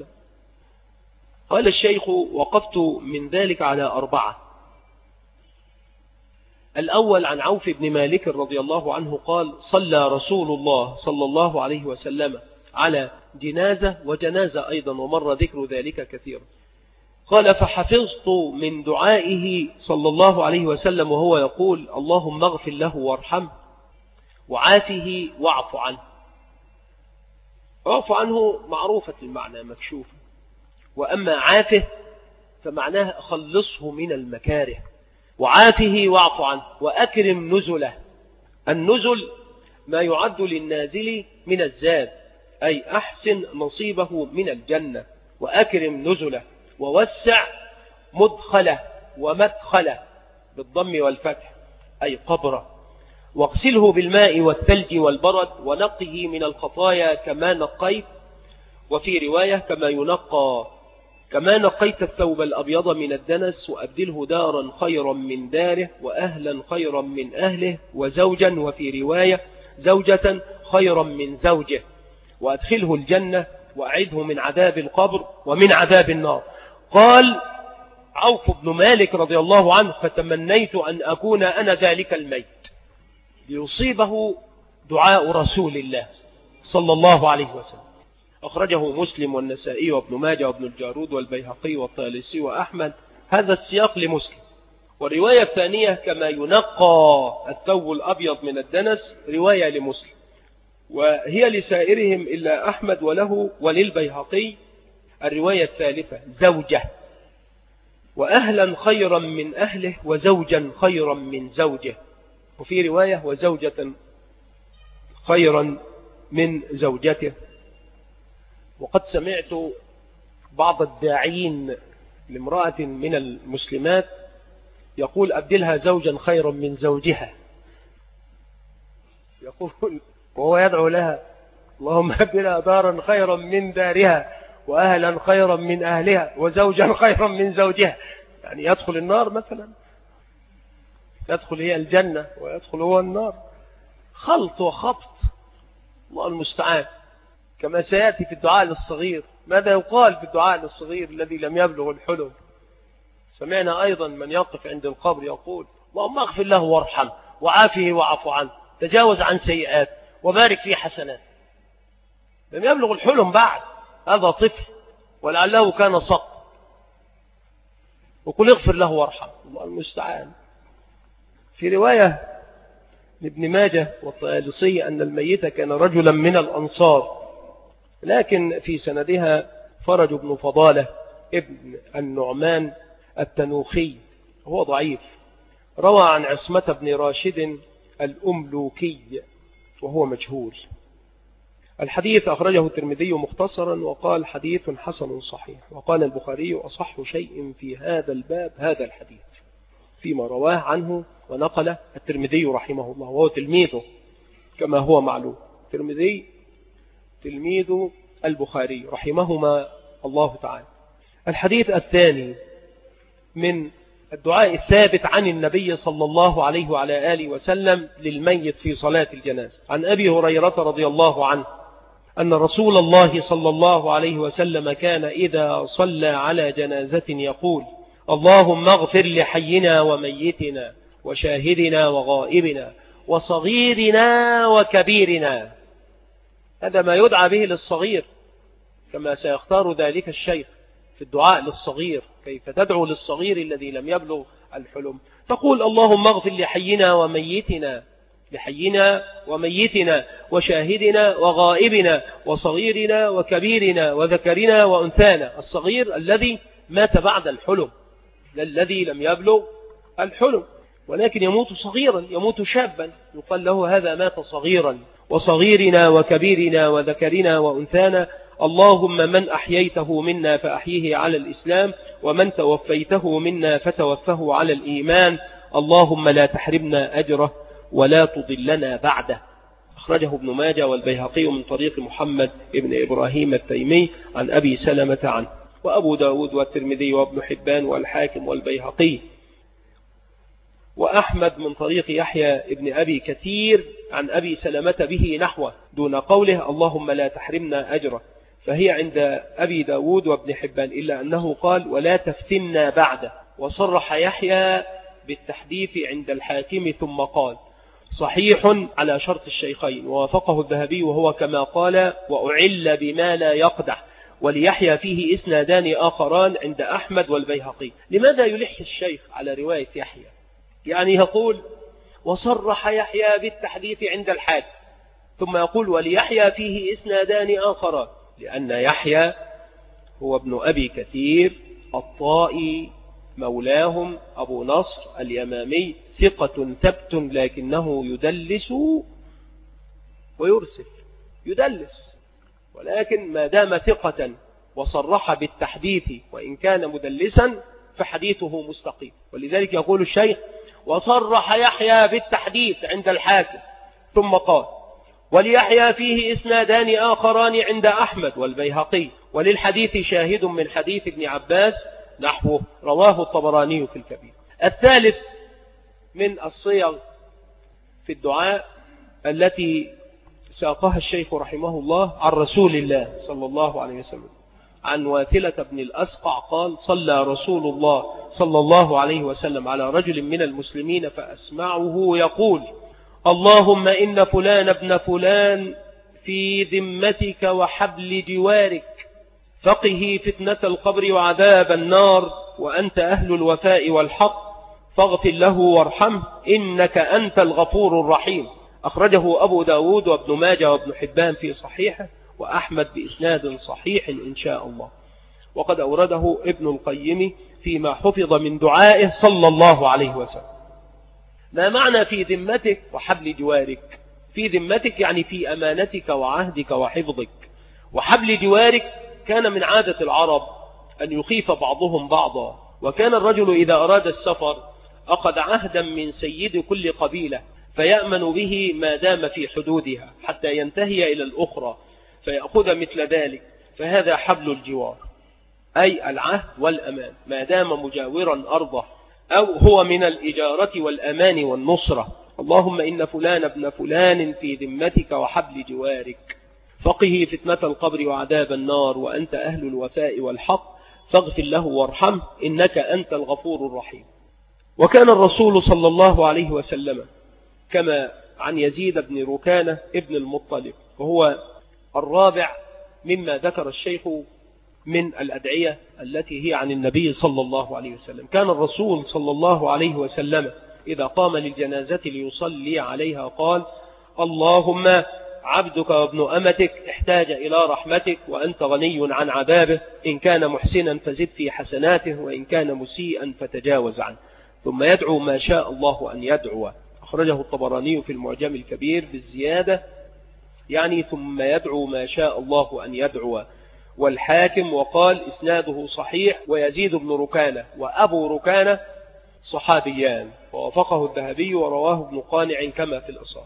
Speaker 2: قال الشيخ وقفت من ذلك على 4. الأول عن عوف بن مالك رضي الله عنه قال: صلى رسول الله صلى الله عليه وسلم على جنازة وجنازة أيضا، ومر ذكر ذلك كثيرا. قال: فحفظت من دعائه صلى الله عليه وسلم وهو يقول: اللهم اغفر له وارحمه وعافه واعف عنه. واعف عنه معروفة المعنى مكشوفة، وأما عافه فمعناه خلصه من المكاره، وعافه واعف عنه وأكرم نزله. النزل ما يعد للنازل من الزاد، أي أحسن نصيبه من الجنة، وأكرم نزله، ووسع مدخله ومدخله بالضم والفتح، أي قبره، واغسله بالماء والثلج والبرد، ونقه من الخطايا كما نقيت. وفي رواية كما نقيت الثوب الأبيض من الدنس، وأبدله دارا خيرا من داره، وأهلا خيرا من أهله، وزوجا، وفي رواية زوجة خيرا من زوجه، وأدخله الجنة، وأعده من عذاب القبر ومن عذاب النار. قال عوف بن مالك رضي الله عنه: فتمنيت أن أكون أنا ذلك الميت ليصيبه دعاء رسول الله صلى الله عليه وسلم. أخرجه مسلم والنسائي وابن ماجه وابن الجارود والبيهقي والطيالسي وأحمد. هذا السياق لمسلم. والرواية الثانية كما ينقى الثوب الأبيض من الدنس رواية لمسلم، وهي لسائرهم إلا أحمد وله وللبيهقي الرواية الثالثة زوجة، وأهلا خيرا من أهله، وزوجا خيرا من زوجه، وفي رواية وزوجة خيرا من زوجته. وقد سمعت بعض الداعين لامرأة من المسلمات يقول: أبدلها زوجا خيرا من زوجها. يقول وهو يدعو لها: اللهم أبدلها دارا خيرا من دارها، وأهلا خيرا من أهلها، وزوجا خيرا من زوجها. يعني يدخل النار مثلا، يدخل هي الجنة ويدخل هو النار، خلط وخبط، الله المستعان. كما سيأتي في الدعاء للصغير. ماذا يقال في الدعاء للصغير الذي لم يبلغ الحلم؟ سمعنا أيضا من يقف عند القبر يقول: اللهم اغفر له وارحمه وعافه واعف عنه، تجاوز عن سيئات وبارك في حسنات. لم يبلغ الحلم بعد، هذا طفل ولعله كان سقط، وقل اغفر له وارحمه، الله المستعان. في رواية لابن ماجه والطيالسي أن الميت كان رجلا من الأنصار، لكن في سندها فرج بن فضالة ابن النعمان التنوخي، هو ضعيف. روى عن عصمة بن راشد الأملوكي وهو مجهول. الحديث أخرجه الترمذي مختصرا وقال: حديث حسن صحيح. وقال البخاري: أصح شيء في هذا الباب هذا الحديث، فيما رواه عنه ونقل الترمذي رحمه الله، وهو تلميذه كما هو معلوم. الترمذي تلميذ البخاري رحمهما الله تعالى. الحديث الثاني من الدعاء الثابت عن النبي صلى الله عليه وعلى آله وسلم للميت في صلاة الجنازة، عن أبي هريرة رضي الله عنه أن رسول الله صلى الله عليه وسلم كان إذا صلى على جنازة يقول: اللهم اغفر لحينا وميتنا وشاهدنا وغائبنا وصغيرنا وكبيرنا. هذا ما يدعى به للصغير، كما سيختار ذلك الشيخ في الدعاء للصغير، كيف تدعو للصغير الذي لم يبلغ الحلم. تقول: اللهم اغفر لحينا وميتنا، لحينا وميتنا وشاهدنا وغائبنا وصغيرنا وكبيرنا وذكرنا وأنثانا. الصغير الذي مات بعد الحلم، الذي لم يبلغ الحلم، ولكن يموت صغيرا، يموت شابا، يقال له هذا مات صغيرا. وصغيرنا وكبيرنا وذكرنا وأنثانا. اللهم من أحييته منا فأحيه على الإسلام، ومن توفيته منا فتوفه على الإيمان. اللهم لا تحرمنا أجره ولا تضلنا بعده. أخرجه ابن ماجه والبيهقي من طريق محمد ابن إبراهيم التيمي عن أبي سلمة عنه، وأبو داود والترمذي وابن حبان والحاكم والبيهقي، وأحمد من طريق يحيى ابن أبي كثير عن أبي سلمة به نحوه دون قوله اللهم لا تحرمنا أجره، فهي عند أبي داود وابن حبان، إلا أنه قال ولا تفتنا بعده. وصرح يحيى بالتحديث عند الحاكم ثم قال صحيح على شرط الشيخين، ووافقه الذهبي وهو كما قال وأعل بما لا يقدح، وليحيى فيه إسنادان آخران عند أحمد والبيهقي. لماذا يلح الشيخ على رواية يحيى؟ يعني يقول وصرح يحيى بالتحديث عند الحاكم، ثم يقول وليحيى فيه إسنادان آخران، لأن يحيى هو ابن أبي كثير الطائي مولاهم أبو نصر اليمامي، ثقة ثبت لكنه يدلس ويرسل، يدلس، ولكن ما دام ثقة وصرح بالتحديث وإن كان مدلسا فحديثه مستقيم. ولذلك يقول الشيخ وصرح يحيى بالتحديث عند الحاكم ثم قال وليحيى فيه إسنادان آخران عند أحمد والبيهقي، وللحديث شاهد من حديث ابن عباس نحوه، رواه الطبراني في الكبير. الثالث من الصيغ في الدعاء التي ساقها الشيخ رحمه الله عن رسول الله صلى الله عليه وسلم، عن واثلة بن الأسقع قال صلى رسول الله صلى الله عليه وسلم على رجل من المسلمين فأسمعه يقول اللهم إن فلان ابن فلان في ذمتك وحبل جوارك، فقه فتنة القبر وعذاب النار، وأنت أهل الوفاء والحق، فاغفر له وارحمه إنك أنت الغفور الرحيم. أخرجه أبو داود وابن ماجه وابن حبان في صحيحه، وأحمد بإسناد صحيح إن شاء الله، وقد أورده ابن القيم فيما حفظ من دعائه صلى الله عليه وسلم. ما معنى في ذمتك وحبل جوارك؟ في ذمتك يعني في أمانتك وعهدك وحفظك، وحبل جوارك كان من عادة العرب أن يخيف بعضهم بعضا، وكان الرجل إذا أراد السفر أخذ عهدا من سيد كل قبيلة فيأمن به ما دام في حدودها حتى ينتهي إلى الأخرى فيأخذ مثل ذلك، فهذا حبل الجوار، أي العهد والأمان ما دام مجاورا أرضه أو هو من الإجارة والأمان والنصرة. اللهم إن فلان ابن فلان في ذمتك وحبل جوارك، فقه فتنة القبر وعذاب النار، وأنت أهل الوفاء والحق، فاغفر له وارحمه إنك أنت الغفور الرحيم. وكان الرسول صلى الله عليه وسلم كما عن يزيد بن ركانة ابن المطلب، وهو الرابع مما ذكر الشيخ من الأدعية التي هي عن النبي صلى الله عليه وسلم. كان الرسول صلى الله عليه وسلم إذا قام للجنازة ليصلي عليها قال اللهم عبدك وابن أمتك احتاج إلى رحمتك وأنت غني عن عذابه، إن كان محسنا فزد في حسناته وإن كان مسيئا فتجاوز عنه، ثم يدعو ما شاء الله أن يدعو. أخرجه الطبراني في المعجم الكبير بالزيادة يعني ثم يدعو ما شاء الله أن يدعو، والحاكم وقال إسناده صحيح، ويزيد بن ركانة وأبو ركانة صحابيان، ووافقه الذهبي ورواه ابن قانع كما في الأصال.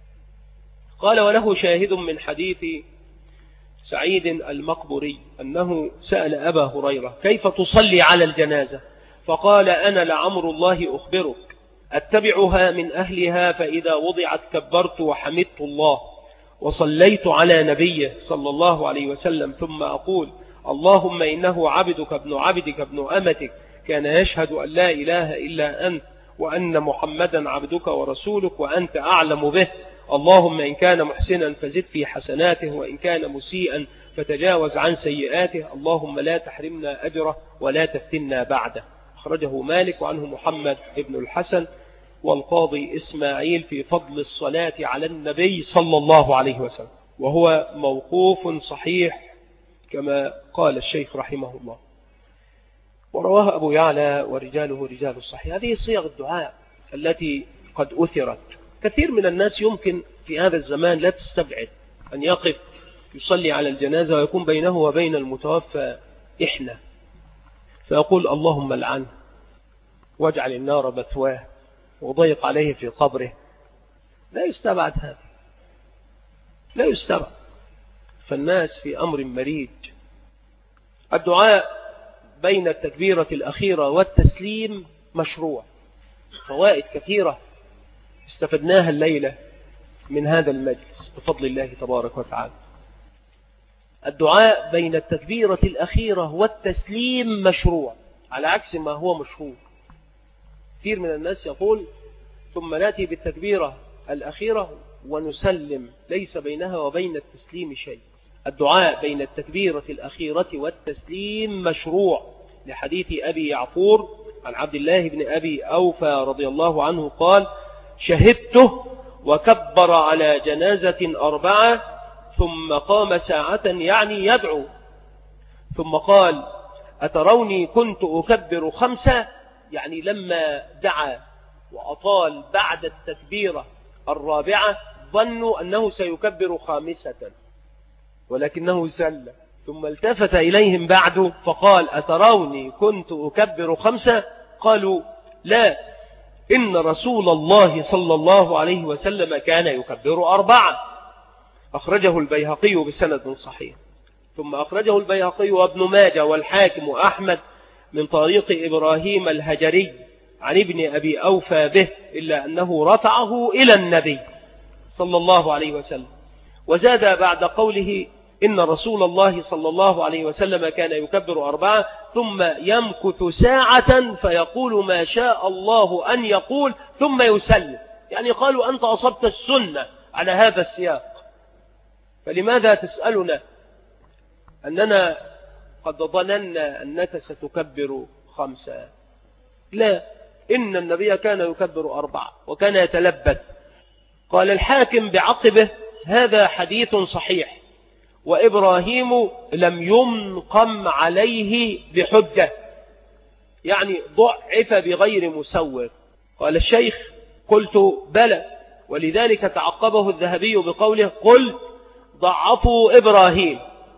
Speaker 2: قال وله شاهد من حديث سعيد المقبري أنه سأل أبا هريرة كيف تصلي على الجنازة؟ فقال أنا لعمر الله أخبرك، أتبعها من أهلها فإذا وضعت كبرت وحمدت الله وصليت على نبيه صلى الله عليه وسلم، ثم أقول اللهم إنه عبدك ابن عبدك ابن أمتك كان يشهد أن لا إله إلا أنت وأن محمدا عبدك ورسولك وأنت أعلم به، اللهم إن كان محسنا فزد في حسناته وإن كان مسيئا فتجاوز عن سيئاته، اللهم لا تحرمنا أجره ولا تفتنا بعده. أخرجه مالك وعنه محمد ابن الحسن والقاضي إسماعيل في فضل الصلاة على النبي صلى الله عليه وسلم، وهو موقوف صحيح كما قال الشيخ رحمه الله، ورواه أبو يعلى ورجاله رجال الصحيح. هذه صيغ الدعاء التي قد أثرت. كثير من الناس يمكن في هذا الزمان لا تستبعد أن يقف يصلي على الجنازة ويكون بينه وبين المتوفى إحنى، فيقول اللهم لعنه واجعل النار مثواه وضيق عليه في قبره. لا يستبعد هذا، لا يستبعد، فالناس في أمر مريج. الدعاء بين التكبيرة الأخيرة والتسليم مشروع، فوائد كثيرة استفدناها الليلة من هذا المجلس بفضل الله تبارك وتعالى. الدعاء بين التكبيرة الأخيرة والتسليم مشروع على عكس ما هو مشهور كثير من الناس يقول ثم نأتي بالتكبيرة الأخيرة ونسلم، ليس بينها وبين التسليم شيء. الدعاء بين التكبيرة الأخيرة والتسليم مشروع، لحديث أبي يعفور عن عبد الله بن أبي أوفى رضي الله عنه قال: شهدته وكبر على جنازة 4 ثم قام ساعة يعني يدعو، ثم قال: أتروني كنت أكبر 5، يعني لما دعا وأطال بعد التكبيرة 4 ظنوا أنه سيكبر 5 ولكنه زل، ثم التفت إليهم بعد فقال: أتروني كنت أكبر 5؟ قالوا: لا، إن رسول الله صلى الله عليه وسلم كان يكبر 4. أخرجه البيهقي بسند صحيح. ثم أخرجه البيهقي وابن ماجه والحاكم وأحمد من طريق إبراهيم الهجري عن ابن أبي أوفى به، إلا أنه رفعه إلى النبي صلى الله عليه وسلم، وزاد بعد قوله: إن رسول الله صلى الله عليه وسلم كان يكبر 4 ثم يمكث ساعة فيقول ما شاء الله أن يقول ثم يسلم، يعني قالوا أنت أصبت السنة على هذا السياق، فلماذا تسألنا أننا قد ظننا أنك ستكبر 5؟ لا، إن النبي كان يكبر 4 وكان يتلبث. قال الحاكم بعقبه: هذا حديث صحيح، وإبراهيم لم ينقم عليه بحجة، يعني ضعف بغير مسور. قال الشيخ: قلت بلى، ولذلك تعقبه الذهبي بقوله: قل ضعفوا إبراهيم.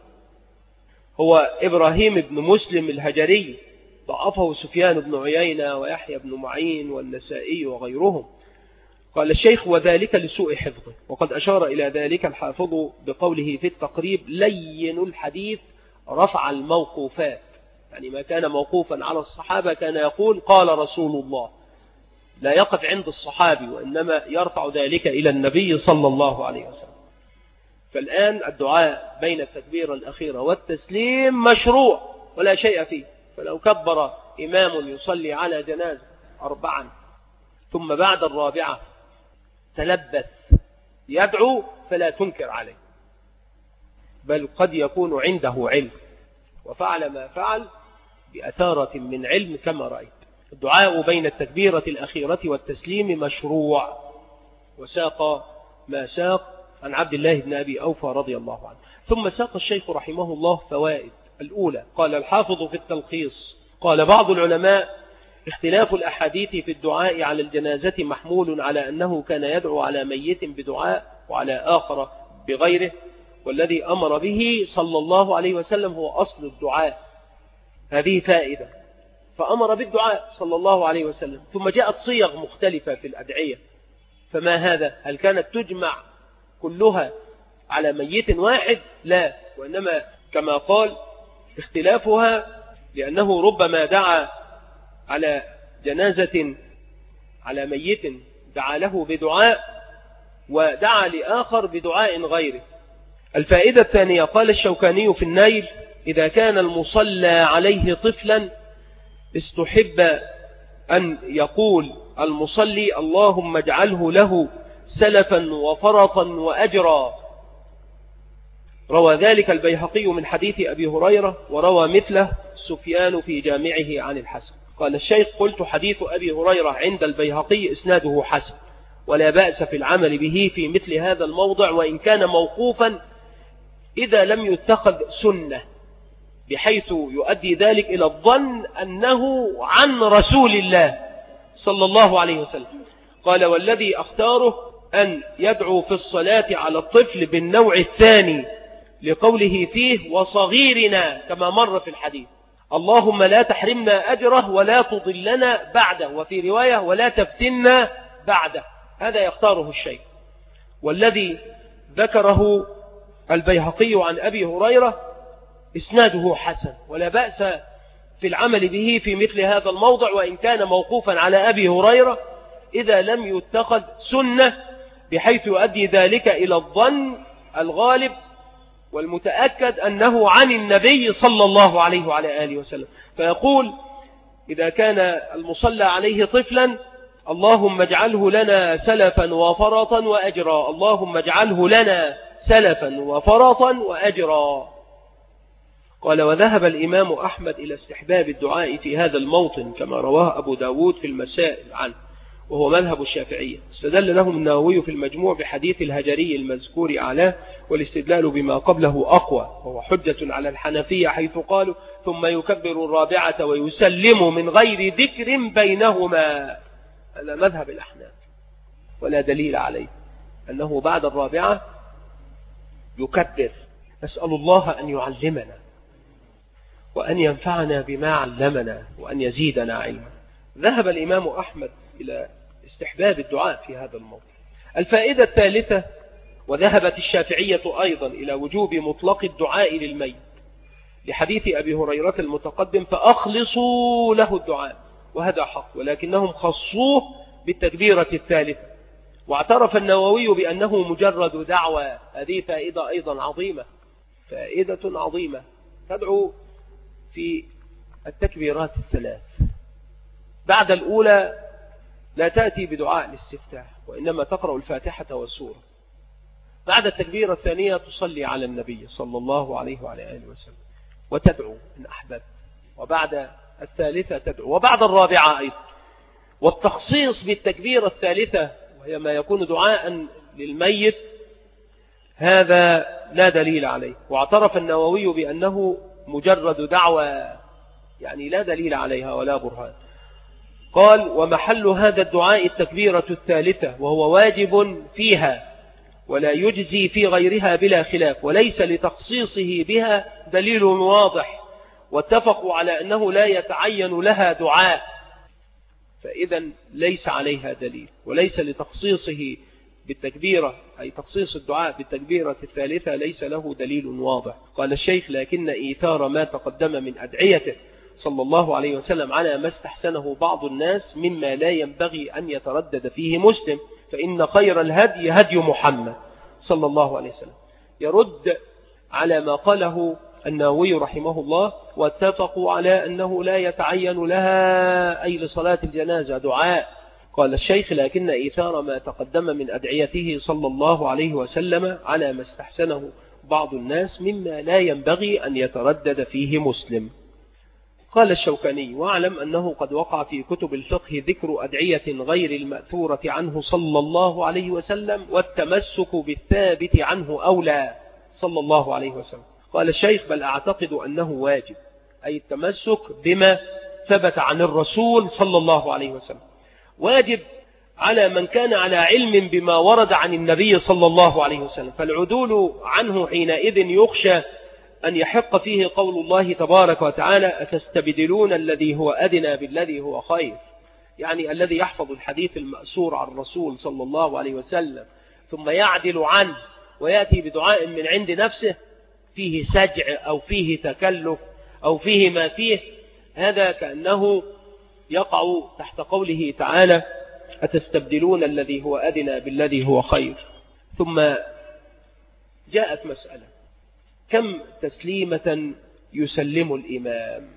Speaker 2: هو إبراهيم بن مسلم الهجري ضعفه سفيان بن عيينة ويحيى بن معين والنسائي وغيرهم. قال الشيخ: وذلك لسوء حفظه، وقد أشار إلى ذلك الحافظ بقوله في التقريب: لين الحديث رفع الموقوفات، يعني ما كان موقوفا على الصحابة كان يقول قال رسول الله، لا يقف عند الصحابي، وإنما يرفع ذلك إلى النبي صلى الله عليه وسلم. فالآن الدعاء بين التكبيرة الأخيرة والتسليم مشروع ولا شيء فيه، فلو كبر إمام يصلي على جنازة 4 ثم بعد 4 تلبث يدعو فلا تنكر عليه، بل قد يكون عنده علم وفعل ما فعل بأثارة من علم كما رأيت. الدعاء بين التكبيرة الأخيرة والتسليم مشروع، وساق ما ساق عن عبد الله بن أبي أوفى رضي الله عنه. ثم ساق الشيخ رحمه الله فوائد. الأولى: قال الحافظ في التلخيص: قال بعض العلماء: اختلاف الأحاديث في الدعاء على الجنازة محمول على أنه كان يدعو على ميت بدعاء وعلى آخر بغيره، والذي أمر به صلى الله عليه وسلم هو أصل الدعاء. هذه فائدة، فأمر بالدعاء صلى الله عليه وسلم. ثم جاءت صيغ مختلفة في الأدعية، فما هذا؟ هل كانت تجمع كلها على ميت واحد؟ لا، وإنما كما قال اختلافها لأنه ربما دعا على جنازة على ميت دعا له بدعاء ودعا لآخر بدعاء غيره. الفائدة الثانية: قال الشوكاني في النيل: إذا كان المصلى عليه طفلا استحب أن يقول المصلي اللهم اجعله له سلفا وفرطا وأجرا. روى ذلك البيهقي من حديث أبي هريرة، وروى مثله سفيان في جامعه عن الحسن. قال الشيخ: قلت حديث أبي هريرة عند البيهقي إسناده حسن، ولا بأس في العمل به في مثل هذا الموضع، وإن كان موقوفا إذا لم يتخذ سنة بحيث يؤدي ذلك إلى الظن أنه عن رسول الله صلى الله عليه وسلم. قال: والذي أختاره أن يدعو في الصلاة على الطفل بالنوع الثاني لقوله فيه وصغيرنا كما مر في الحديث: اللهم لا تحرمنا أجره ولا تضلنا بعده، وفي رواية ولا تفتنا بعده. هذا يختاره الشيء. والذي ذكره البيهقي عن أبي هريرة إسناده حسن، ولا بأس في العمل به في مثل هذا الموضع، وإن كان موقوفا على أبي هريرة إذا لم يتخذ سنة بحيث يؤدي ذلك إلى الظن الغالب والمتأكد أنه عن النبي صلى الله عليه وعلى آله وسلم. فيقول إذا كان المصلى عليه طفلا: اللهم اجعله لنا سلفا وفرطا وأجرا، اللهم اجعله لنا سلفا وفرطا وأجرا. قال: وذهب الإمام أحمد إلى استحباب الدعاء في هذا الموطن كما رواه أبو داود في المسائل عنه، وهو مذهب الشافعية. استدل لهم النووي في المجموع بحديث الهجري المذكور أعلاه، والاستدلال بما قبله أقوى، وهو حجة على الحنفية حيث قالوا: ثم يكبر الرابعة ويسلم من غير ذكر بينهما. هذا مذهب الأحناف، ولا دليل عليه أنه بعد الرابعة يكبر. نسأل الله أن يعلمنا وأن ينفعنا بما علمنا وأن يزيدنا علما. ذهب الإمام أحمد إلى استحباب الدعاء في هذا الموضوع. الفائدة الثالثة: وذهبت الشافعية أيضا إلى وجوب مطلق الدعاء للميت، لحديث أبي هريرة المتقدم: فأخلصوا له الدعاء. وهذا حق، ولكنهم خصوه بالتكبيرة الثالثة. واعترف النووي بأنه مجرد دعوة. هذه فائدة أيضا عظيمة، فائدة عظيمة. تدعو في التكبيرات الثلاث. بعد الأولى لا تأتي بدعاء الاستفتاح، وإنما تقرأ الفاتحة والسورة. بعد التكبيرة الثانية تصلي على النبي صلى الله عليه وعلى آله وسلم وتدعو إن أحببت. وبعد الثالثة تدعو، وبعد الرابعة أيضا. والتخصيص بالتكبيرة الثالثة وهي ما يكون دعاء للميت هذا لا دليل عليه. واعترف النووي بأنه مجرد دعوة، يعني لا دليل عليها ولا برهان. قال: ومحل هذا الدعاء التكبيرة الثالثة، وهو واجب فيها ولا يجزي في غيرها بلا خلاف، وليس لتخصيصه بها دليل واضح، واتفقوا على أنه لا يتعين لها دعاء، فإذا ليس عليها دليل، وليس لتخصيصه بالتكبيرة، أي تخصيص الدعاء بالتكبيرة الثالثة ليس له دليل واضح. قال الشيخ: لكن إيثار ما تقدم من أدعيته صلى الله عليه وسلم على ما استحسنه بعض الناس مما لا ينبغي أن يتردد فيه مسلم، فإن خير الهدي هدي محمد صلى الله عليه وسلم. يرد على ما قاله النووي رحمه الله: واتفقوا على أنه لا يتعين لها أي لصلاة الجنازة دعاء. قال الشيخ: لكن إيثار ما تقدم من أدعيته صلى الله عليه وسلم على ما استحسنه بعض الناس مما لا ينبغي أن يتردد فيه مسلم. قال الشوكاني: واعلم أنه قد وقع في كتب الفقه ذكر أدعية غير المأثورة عنه صلى الله عليه وسلم، والتمسك بالثابت عنه أولى صلى الله عليه وسلم. قال الشيخ: بل أعتقد أنه واجب، أي التمسك بما ثبت عن الرسول صلى الله عليه وسلم، واجب على من كان على علم بما ورد عن النبي صلى الله عليه وسلم، فالعدول عنه حينئذ يخشى أن يحق فيه قول الله تبارك وتعالى: أتستبدلون الذي هو أدنى بالذي هو خير، يعني الذي يحفظ الحديث المأسور عن الرسول صلى الله عليه وسلم ثم يعدل عنه ويأتي بدعاء من عند نفسه فيه سجع أو فيه تكلف أو فيه ما فيه، هذا كأنه يقع تحت قوله تعالى: أتستبدلون الذي هو أدنى بالذي هو خير. ثم جاءت مسألة: كم تسليمة يسلم الإمام؟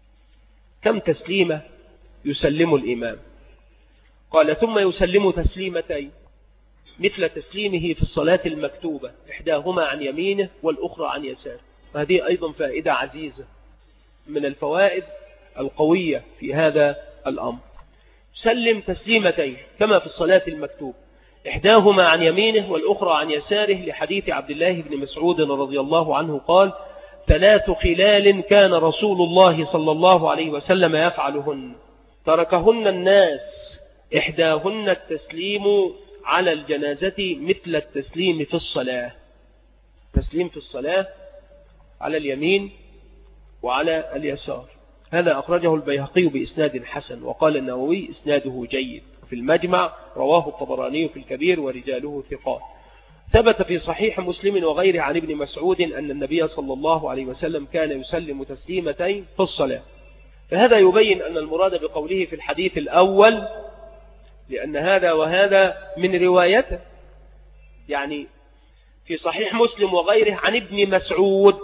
Speaker 2: كم تسليمة يسلم الإمام؟ قال: ثم يسلم تسليمتين مثل تسليمه في الصلاة المكتوبة، إحداهما عن يمينه والأخرى عن يساره. وهذه أيضا فائدة عزيزة من الفوائد القوية في هذا الأمر. سلم تسليمتين كما في الصلاة المكتوبة، إحداهما عن يمينه والأخرى عن يساره، لحديث عبد الله بن مسعود رضي الله عنه قال: 3 خلال كان رسول الله صلى الله عليه وسلم يفعلهن تركهن الناس، إحداهن التسليم على الجنازة مثل التسليم في الصلاة. تسليم في الصلاة على اليمين وعلى اليسار. هذا أخرجه البيهقي بإسناد حسن، وقال النووي: إسناده جيد. في المجمع رواه الطبراني في الكبير ورجاله ثقات. ثبت في صحيح مسلم وغيره عن ابن مسعود أن النبي صلى الله عليه وسلم كان يسلم تسليمتين في الصلاة. فهذا يبين أن المراد بقوله في الحديث الأول، لأن هذا وهذا من روايته، يعني في صحيح مسلم وغيره عن ابن مسعود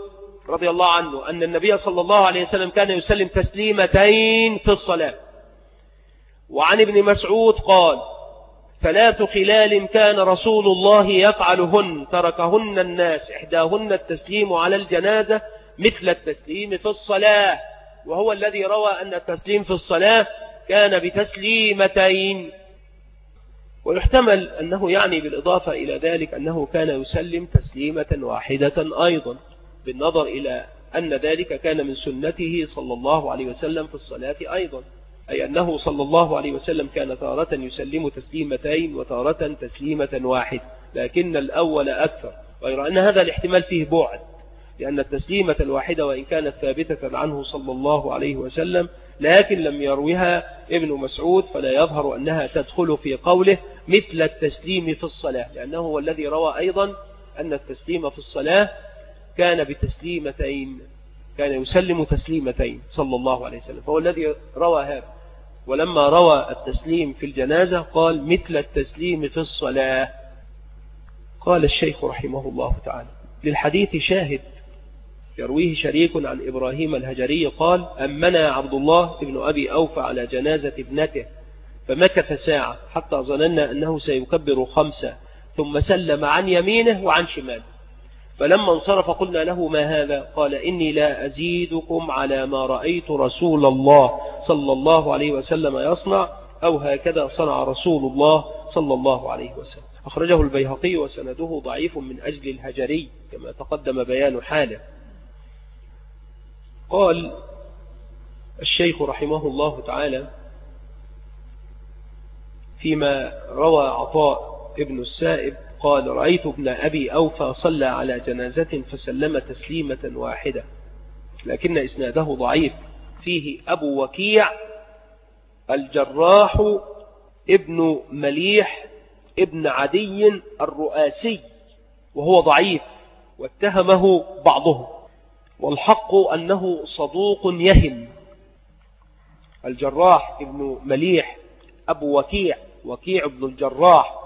Speaker 2: رضي الله عنه أن النبي صلى الله عليه وسلم كان يسلم تسليمتين في الصلاة. وعن ابن مسعود قال: 3 خلال كان رسول الله يفعلهن تركهن الناس، إحداهن التسليم على الجنازة مثل التسليم في الصلاة، وهو الذي روى أن التسليم في الصلاة كان بتسليمتين. ويحتمل أنه يعني بالإضافة إلى ذلك أنه كان يسلم تسليمة واحدة أيضا، بالنظر إلى أن ذلك كان من سنته صلى الله عليه وسلم في الصلاة أيضا، أي أنه صلى الله عليه وسلم كان تارة يسلم تسليمتين وتارة تسليمة واحدة، لكن الأول أكثر، غير أن هذا الاحتمال فيه بعد، لأن التسليمة الواحدة وإن كانت ثابتة عنه صلى الله عليه وسلم لكن لم يروها ابن مسعود، فلا يظهر أنها تدخل في قوله مثل التسليم في الصلاة، لأنه هو الذي روى أيضا أن التسليم في الصلاة كان بتسليمتين، كان يسلم تسليمتين صلى الله عليه وسلم، فهو الذي روى هذا. ولما روى التسليم في الجنازة قال مثل التسليم في الصلاة. قال الشيخ رحمه الله تعالى: للحديث شاهد يرويه شريك عن إبراهيم الهجري قال: أمنا عبد الله ابن أبي أوفى على جنازة ابنته فمكث ساعة حتى ظننا أنه سيكبر 5، ثم سلم عن يمينه وعن شماله، فلما انصرف قلنا له: ما هذا؟ قال: إني لا أزيدكم على ما رأيت رسول الله صلى الله عليه وسلم يصنع، أو هكذا صنع رسول الله صلى الله عليه وسلم. أخرجه البيهقي وسنده ضعيف من أجل الهجري كما تقدم بيان حاله. قال الشيخ رحمه الله تعالى فيما روى عطاء ابن السائب قال: رأيت ابن أبي أوفى صلى على جنازة فسلم تسليمة واحدة، لكن إسناده ضعيف، فيه أبو وكيع الجراح ابن مليح ابن عدي الرؤاسي، وهو ضعيف واتهمه بعضهم، والحق أنه صدوق يهم. الجراح ابن مليح أبو وكيع ابن الجراح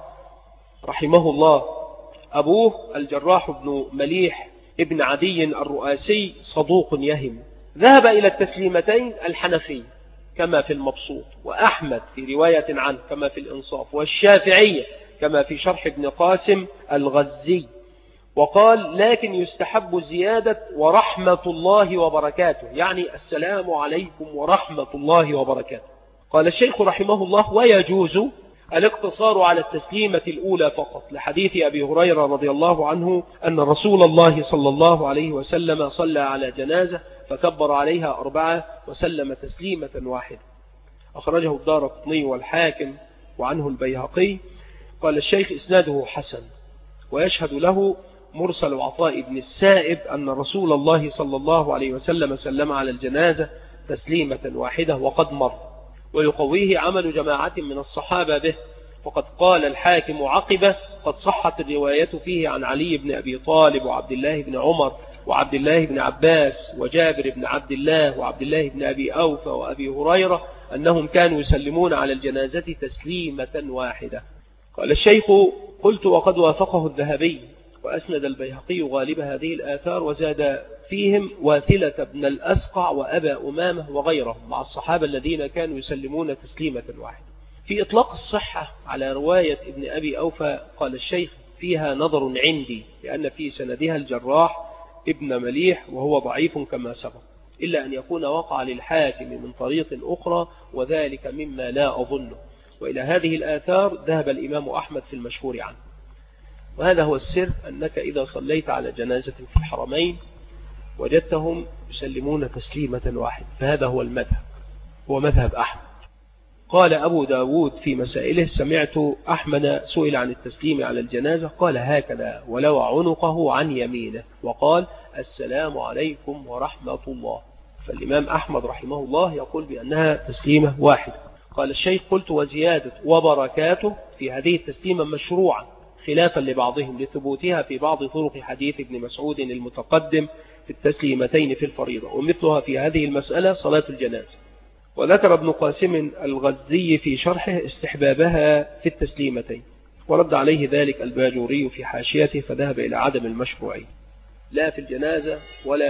Speaker 2: رحمه الله، أبوه الجراح ابن مليح ابن عدي الرؤاسي صدوق يهم. ذهب إلى التسليمتين الحنفي كما في المبسوط، وأحمد في رواية عنه كما في الإنصاف، والشافعية كما في شرح ابن قاسم الغزي، وقال: لكن يستحب زيادة ورحمة الله وبركاته، يعني السلام عليكم ورحمة الله وبركاته. قال الشيخ رحمه الله: ويجوز الاقتصار على التسليمة الأولى فقط، لحديث أبي هريرة رضي الله عنه أن رسول الله صلى الله عليه وسلم صلى على جنازة فكبر عليها 4 وسلم تسليمة واحدة. أخرجه الدارقطني والحاكم وعنه البيهقي. قال الشيخ: إسناده حسن، ويشهد له مرسل عطاء بن السائب أن رسول الله صلى الله عليه وسلم سلم على الجنازة تسليمة واحدة وقد مر، ويقويه عمل جماعة من الصحابة به، فقد قال الحاكم عقبه: قد صحت الرواية فيه عن علي بن أبي طالب وعبد الله بن عمر وعبد الله بن عباس وجابر بن عبد الله وعبد الله بن أبي أوفى وأبي هريرة أنهم كانوا يسلمون على الجنازة تسليمة واحدة. قال الشيخ: قلت: وقد وافقه الذهبي، وأسند البيهقي غالب هذه الآثار، وزاد فيهم واثلة بن الأسقع وأبا أمامة وغيرهم مع الصحابة الذين كانوا يسلمون تسليمة واحدة. في إطلاق الصحة على رواية ابن أبي أوفى قال الشيخ: فيها نظر عندي، لأن في سندها الجراح ابن مليح وهو ضعيف كما سبق، إلا أن يكون وقع للحاكم من طريق أخرى، وذلك مما لا أظنه. وإلى هذه الآثار ذهب الإمام أحمد في المشهور عنه. وهذا هو السر، أنك إذا صليت على جنازة في الحرمين وجدتهم يسلمون تسليمة واحدة، فهذا هو المذهب، هو مذهب أحمد. قال أبو داود في مسائله: سمعت أحمد سئل عن التسليم على الجنازة قال هكذا ولو عنقه عن يمينه، وقال: السلام عليكم ورحمة الله. فالإمام أحمد رحمه الله يقول بأنها تسليمة واحدة. قال الشيخ: قلت: وزيادة وبركاته في هذه التسليمة مشروعة خلافا لبعضهم لثبوتها في بعض طرق حديث ابن مسعود المتقدم في التسليمتين في الفريضة، ومثلها في هذه المسألة صلاة الجنازة. وذكر ابن قاسم الغزي في شرحه استحبابها في التسليمتين، ورد عليه ذلك الباجوري في حاشيته، فذهب إلى عدم المشروعية لا في الجنازة ولا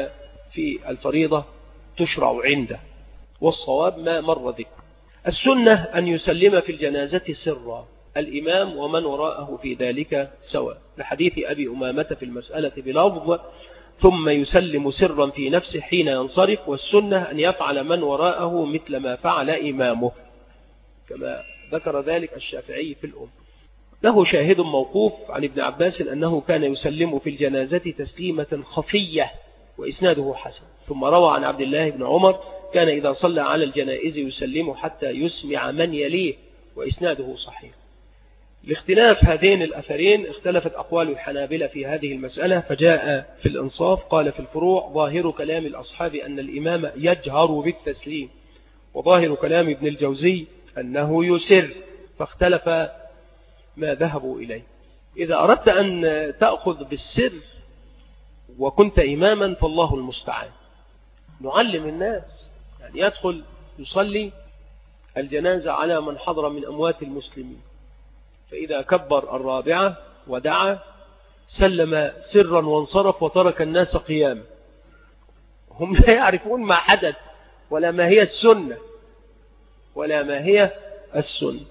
Speaker 2: في الفريضة تشرع عنده، والصواب ما مر ذكر. السنة أن يسلم في الجنازة سرا الإمام ومن وراءه في ذلك سواء، لحديث أبي أمامة في المسألة بلفظ ثم يسلم سرا في نفسه حين ينصرف، والسنة أن يفعل من وراءه مثل ما فعل إمامه، كما ذكر ذلك الشافعي في الأم. له شاهد موقوف عن ابن عباس أنه كان يسلم في الجنازة تسليمة خفية وإسناده حسن. ثم روى عن عبد الله بن عمر كان إذا صلى على الجنائز يسلم حتى يسمع من يليه، وإسناده صحيح. لاختلاف هذين الأثرين اختلفت أقوال الحنابلة في هذه المسألة، فجاء في الإنصاف قال في الفروع ظاهر كلام الأصحاب أن الإمام يجهر بالتسليم، وظاهر كلام ابن الجوزي أنه يسر، فاختلف ما ذهبوا إليه. إذا أردت أن تأخذ بالسر وكنت إماما فالله المستعان. نعلم الناس، يعني يدخل يصلي الجنازة على من حضر من أموات المسلمين، فإذا كبر الرابعة ودعا سلم سرا وانصرف وترك الناس قيام، هم لا يعرفون ما حدث ولا ما هي السنة ولا ما هي السنة،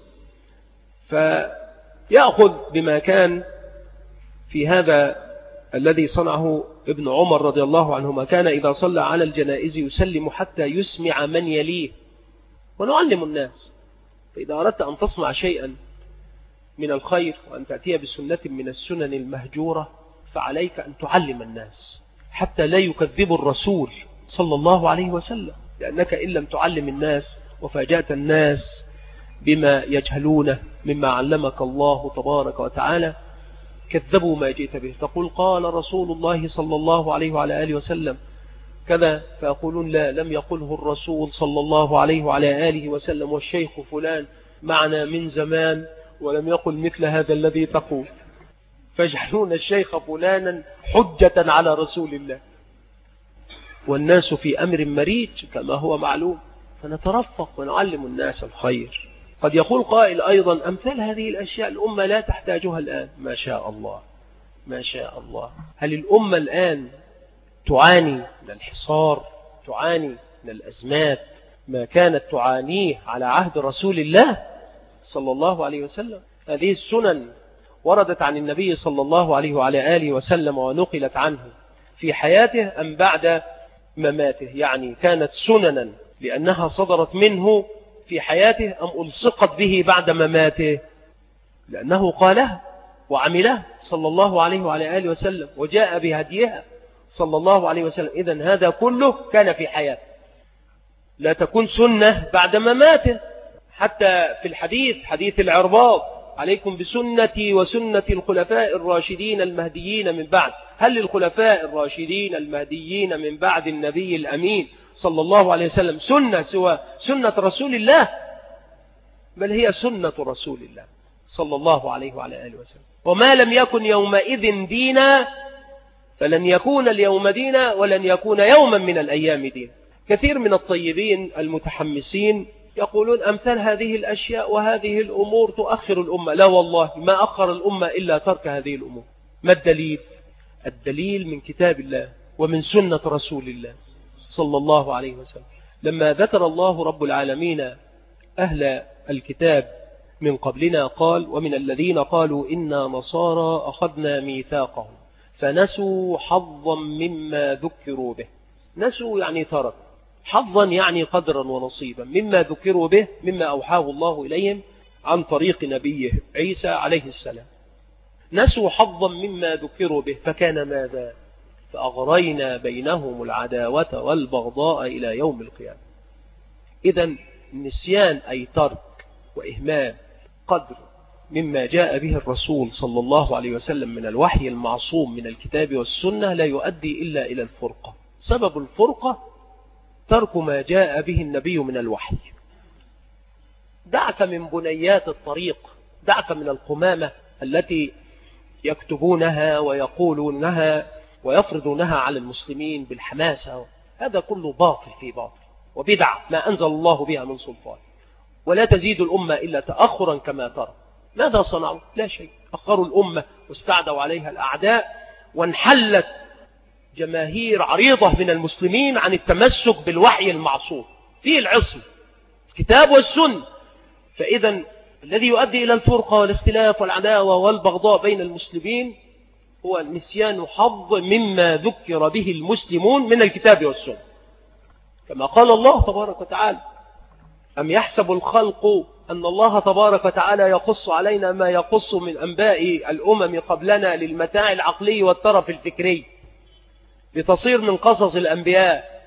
Speaker 2: فيأخذ بما كان في هذا الذي صنعه ابن عمر رضي الله عنهما، كان إذا صلى على الجنائز يسلم حتى يسمع من يليه. ونعلم الناس، فإذا أردت أن تصنع شيئا من الخير وأن تأتي بسنة من السنن المهجورة فعليك أن تعلم الناس حتى لا يكذبوا الرسول صلى الله عليه وسلم، لأنك إن لم تعلم الناس وفاجأت الناس بما يجهلونه مما علمك الله تبارك وتعالى كذبوا ما جئت به. تقول قال رسول الله صلى الله عليه وعلى آله وسلم كذا، فيقولون لا، لم يقله الرسول صلى الله عليه وعلى آله وسلم، والشيخ فلان معنا من زمان ولم يقل مثل هذا الذي تقول، فيجعلون الشيخ فلانا حجة على رسول الله، والناس في أمر مريج كما هو معلوم. فنترفق ونعلم الناس الخير. قد يقول قائل أيضا أمثال هذه الأشياء الأمة لا تحتاجها الآن. ما شاء الله ما شاء الله. هل الأمة الآن تعاني من الحصار، تعاني من الأزمات ما كانت تعانيه على عهد رسول الله صلى الله عليه وسلم؟ هذه السنن وردت عن النبي صلى الله عليه وعلى آله وسلم ونقلت عنه في حياته أم بعد مماته؟ يعني كانت سننا لأنها صدرت منه في حياته أم ألصقت به بعد مماته؟ لأنه قالها وعملها صلى الله عليه وعلى آله وسلم وجاء بهديها صلى الله عليه وسلم. إذن هذا كله كان في حياته، لا تكون سنة بعد مماته. حتى في الحديث، حديث العرباض عليكم بسنتي وسنة الخلفاء الراشدين المهديين من بعد. هل للخلفاء الراشدين المهديين من بعد النبي الأمين صلى الله عليه وسلم سنة سوى سنة رسول الله؟ بل هي سنة رسول الله صلى الله عليه وعلى آله وسلم. وما لم يكن يومئذ دينا فلن يكون اليوم دينا ولن يكون يوما من الأيام دينا. كثير من الطيبين المتحمسين يقولون أمثال هذه الأشياء وهذه الأمور تؤخر الأمة. لا والله، ما أخر الأمة إلا ترك هذه الأمور. ما الدليل؟ الدليل من كتاب الله ومن سنة رسول الله صلى الله عليه وسلم. لما ذكر الله رب العالمين أهل الكتاب من قبلنا قال ومن الذين قالوا إنا نصارى أخذنا ميثاقهم فنسوا حظا مما ذكروا به. نسوا يعني ترك، حظا يعني قدرا ونصيبا مما ذكروا به، مما أوحاه الله إليهم عن طريق نبيه عيسى عليه السلام. نسوا حظا مما ذكروا به فكان ماذا؟ فأغرينا بينهم العداوة والبغضاء إلى يوم القيامة. إذن النسيان أي ترك وإهمال قدر مما جاء به الرسول صلى الله عليه وسلم من الوحي المعصوم من الكتاب والسنة لا يؤدي إلا إلى الفرقة. سبب الفرقة ترك ما جاء به النبي من الوحي. دعك من بنيات الطريق، دعك من القمامة التي يكتبونها ويقولونها ويفرضونها على المسلمين بالحماسة. هذا كله باطل في باطل وبدع ما أنزل الله بها من سلطان، ولا تزيد الأمة إلا تأخرا كما ترى. ماذا صنعوا؟ لا شيء. أخروا الأمة واستعدوا عليها الأعداء وانحلت جماهير عريضة من المسلمين عن التمسك بالوحي المعصوم فيه العصم الكتاب والسنة. فإذا الذي يؤدي إلى الفرقة والاختلاف والعداوة والبغضاء بين المسلمين هو نسيان حظ مما ذكر به المسلمون من الكتاب والسنة، كما قال الله تبارك وتعالى: أم يحسب الخلق أن الله تبارك وتعالى يقص علينا ما يقص من أنباء الأمم قبلنا للمتاع العقلي والترف الفكري لتصير من قصص الأنبياء.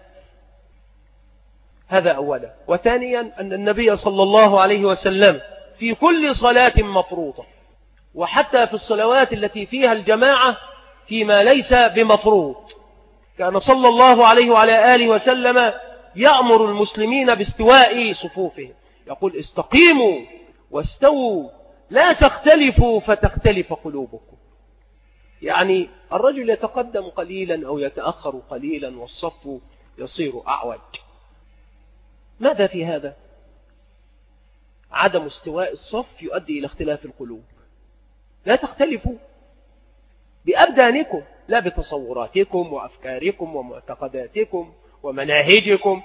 Speaker 2: هذا أولا. وثانيا أن النبي صلى الله عليه وسلم في كل صلاة مفروضة، وحتى في الصلوات التي فيها الجماعة فيما ليس بمفروض، كان صلى الله عليه وعلى آله وسلم يأمر المسلمين باستواء صفوفهم، يقول: استقيموا واستووا لا تختلفوا فتختلف قلوبكم. يعني الرجل يتقدم قليلا أو يتأخر قليلا والصف يصير أعوج. ماذا في هذا؟ عدم استواء الصف يؤدي إلى اختلاف القلوب. لا تختلفوا بأبدانكم، لا بتصوراتكم وأفكاركم ومعتقداتكم ومناهجكم،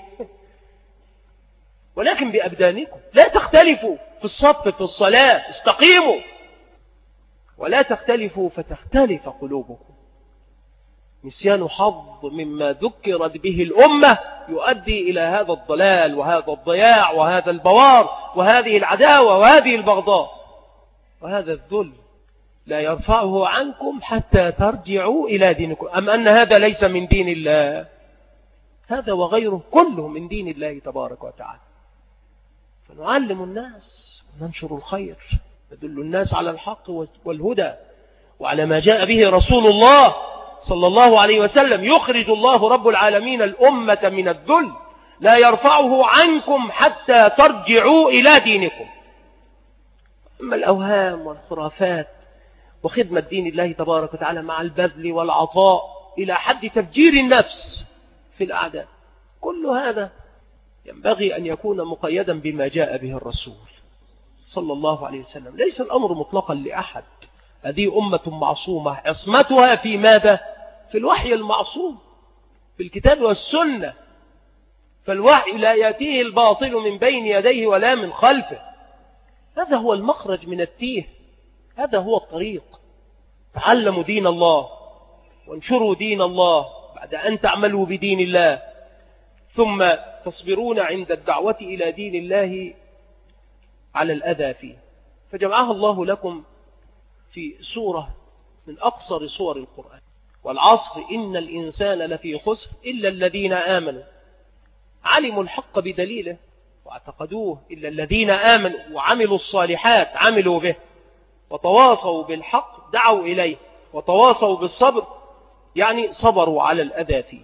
Speaker 2: ولكن بأبدانكم. لا تختلفوا في الصف في الصلاة، استقيموا ولا تختلفوا فتختلف قلوبكم. نسيان حظ مما ذكرت به الأمة يؤدي إلى هذا الضلال وهذا الضياع وهذا البوار وهذه العداوة وهذه البغضاء وهذا الذل. لا يرفعه عنكم حتى ترجعوا إلى دينكم. أم أن هذا ليس من دين الله؟ هذا وغيره كله من دين الله تبارك وتعالى. فنعلم الناس وننشر الخير، ندل الناس على الحق والهدى وعلى ما جاء به رسول الله صلى الله عليه وسلم. يخرج الله رب العالمين الأمة من الذل، لا يرفعه عنكم حتى ترجعوا إلى دينكم. أما الأوهام والخرافات وخدمة دين الله تبارك وتعالى مع البذل والعطاء إلى حد تفجير النفس في الأعداء، كل هذا ينبغي أن يكون مقيدا بما جاء به الرسول صلى الله عليه وسلم. ليس الأمر مطلقا لأحد. هذه أمة معصومة، عصمتها في ماذا؟ في الوحي المعصوم، في الكتاب والسنة. فالوحي لا يأتيه الباطل من بين يديه ولا من خلفه. هذا هو المخرج من التيه، هذا هو الطريق. تعلموا دين الله وانشروا دين الله بعد أن تعملوا بدين الله، ثم تصبرون عند الدعوة إلى دين الله على الأذى فيه. فجمعها الله لكم في سورة من أقصر سور القرآن: والعصر إن الإنسان لفي خسر إلا الذين آمنوا علموا الحق بدليله واعتقدوه، إلا الذين آمنوا وعملوا الصالحات عملوا به وتواصوا بالحق دعوا إليه وتواصوا بالصبر، يعني صبروا على الأذى فيه.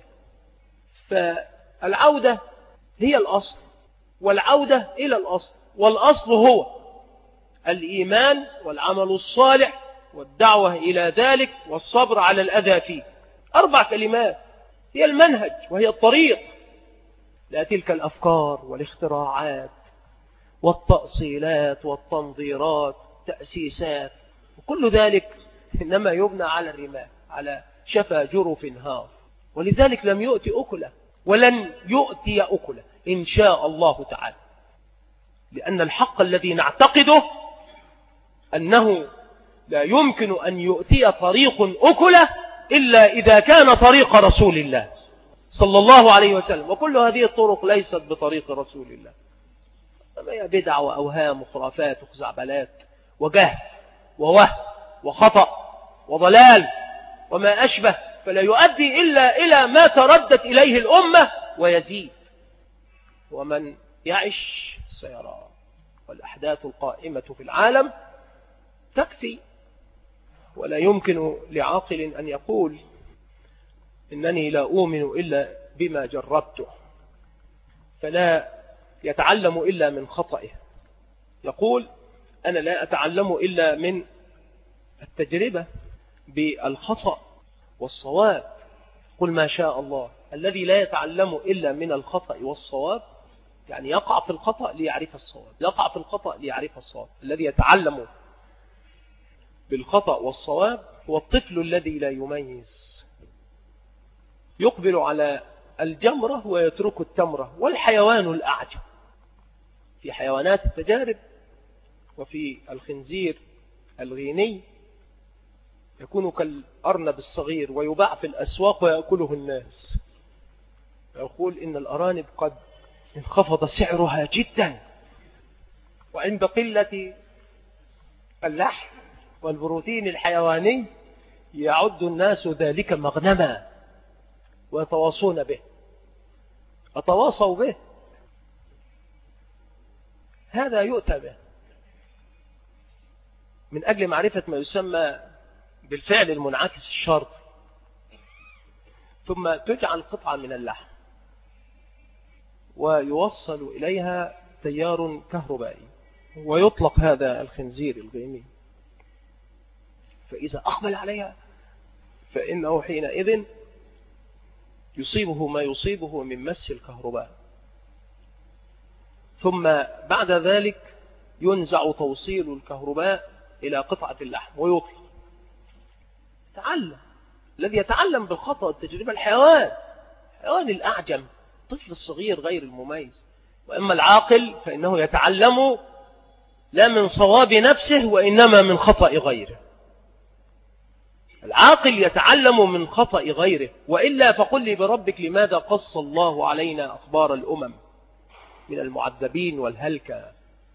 Speaker 2: فالعودة هي الأصل، والعودة إلى الأصل، والأصل هو الإيمان والعمل الصالح والدعوة إلى ذلك والصبر على الأذى فيه. 4 كلمات هي المنهج وهي الطريق، لا تلك الأفكار والاختراعات والتأصيلات والتنظيرات تأسيسات، وكل ذلك إنما يبنى على الرمال، على شفا جرف هار. ولذلك لم يؤتي أكله ولن يؤتي أكله إن شاء الله تعالى، لأن الحق الذي نعتقده أنه لا يمكن أن يؤتي طريق أكله إلا إذا كان طريق رسول الله صلى الله عليه وسلم، وكل هذه الطرق ليست بطريق رسول الله. أما هي بدع وأوهام وخرافات وخزعبلات وجهل ووهم وخطأ وضلال وما أشبه، فلا يؤدي إلا إلى ما تردت إليه الأمة ويزيد. ومن يعش سيرى، والأحداث القائمة في العالم تكفي. ولا يمكن لعاقل أن يقول إنني لا أؤمن إلا بما جربته، فلا يتعلم إلا من خطئه. يقول أنا لا أتعلم إلا من التجربة بالخطأ والصواب. قل ما شاء الله. الذي لا يتعلم إلا من الخطأ والصواب يعني يقع في الخطأ ليعرف الصواب، يقع في الخطأ ليعرف الصواب. الذي يتعلم بالخطأ والصواب هو الطفل الذي لا يميز، يقبل على الجمرة ويترك التمرة. والحيوان الأعجب في حيوانات التجارب وفي الخنزير الغيني يكون كالأرنب الصغير ويباع في الأسواق ويأكله الناس. يقول إن الأرانب قد انخفض سعرها جدا، وعند قلة اللحم والبروتين الحيواني يعد الناس ذلك مغنما ويتواصون به. أتواصوا به، هذا يؤتى به من أجل معرفة ما يسمى بالفعل المنعكس الشرطي. ثم تجعل قطعة من اللحم ويوصل إليها تيار كهربائي ويطلق هذا الخنزير الغيمي، فإذا أقبل عليها فإنه حينئذ يصيبه ما يصيبه من مس الكهرباء. ثم بعد ذلك ينزع توصيل الكهرباء إلى قطعة اللحم ويطلق. تعلم الذي يتعلم بالخطأ التجربة الحيوان الأعجم، الطفل الصغير غير المميز. وإما العاقل فإنه يتعلم لا من صواب نفسه وإنما من خطأ غيره. العاقل يتعلم من خطأ غيره، وإلا فقل لي بربك لماذا قص الله علينا أخبار الأمم من المعذبين والهلكة؟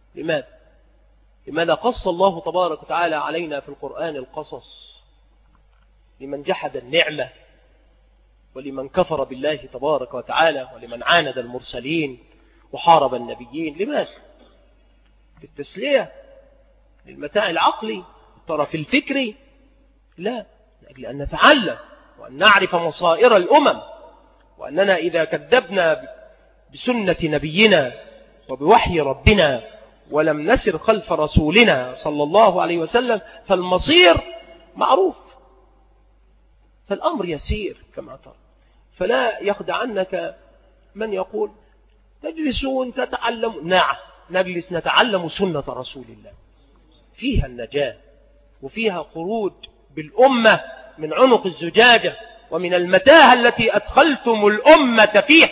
Speaker 2: لماذا قص الله تبارك وتعالى علينا في القرآن القصص لمن جحد النعمة ولمن كفر بالله تبارك وتعالى ولمن عاند المرسلين وحارب النبيين؟ لماذا؟ للتسلية، للمتاع العقلي، الطرف الفكري؟ لا، لأجل أن نتعلم وأن نعرف مصائر الأمم، وأننا إذا كذبنا بسنة نبينا وبوحي ربنا ولم نسر خلف رسولنا صلى الله عليه وسلم فالمصير معروف، فالأمر يسير كما ترى. فلا يخدعنك من يقول تجلسون تتعلم. نعم، نجلس نتعلم سنة رسول الله، فيها النجاة وفيها خروج بالأمة من عنق الزجاجة ومن المتاهة التي أدخلتم الأمة فيها.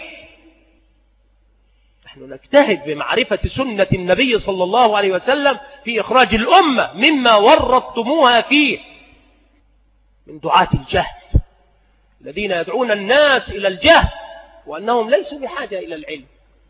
Speaker 2: نحن نجتهد بمعرفة سنة النبي صلى الله عليه وسلم في إخراج الأمة مما ورطتموها فيه من دعاة الجهل الذين يدعون الناس إلى الجهل وأنهم ليسوا بحاجة إلى العلم.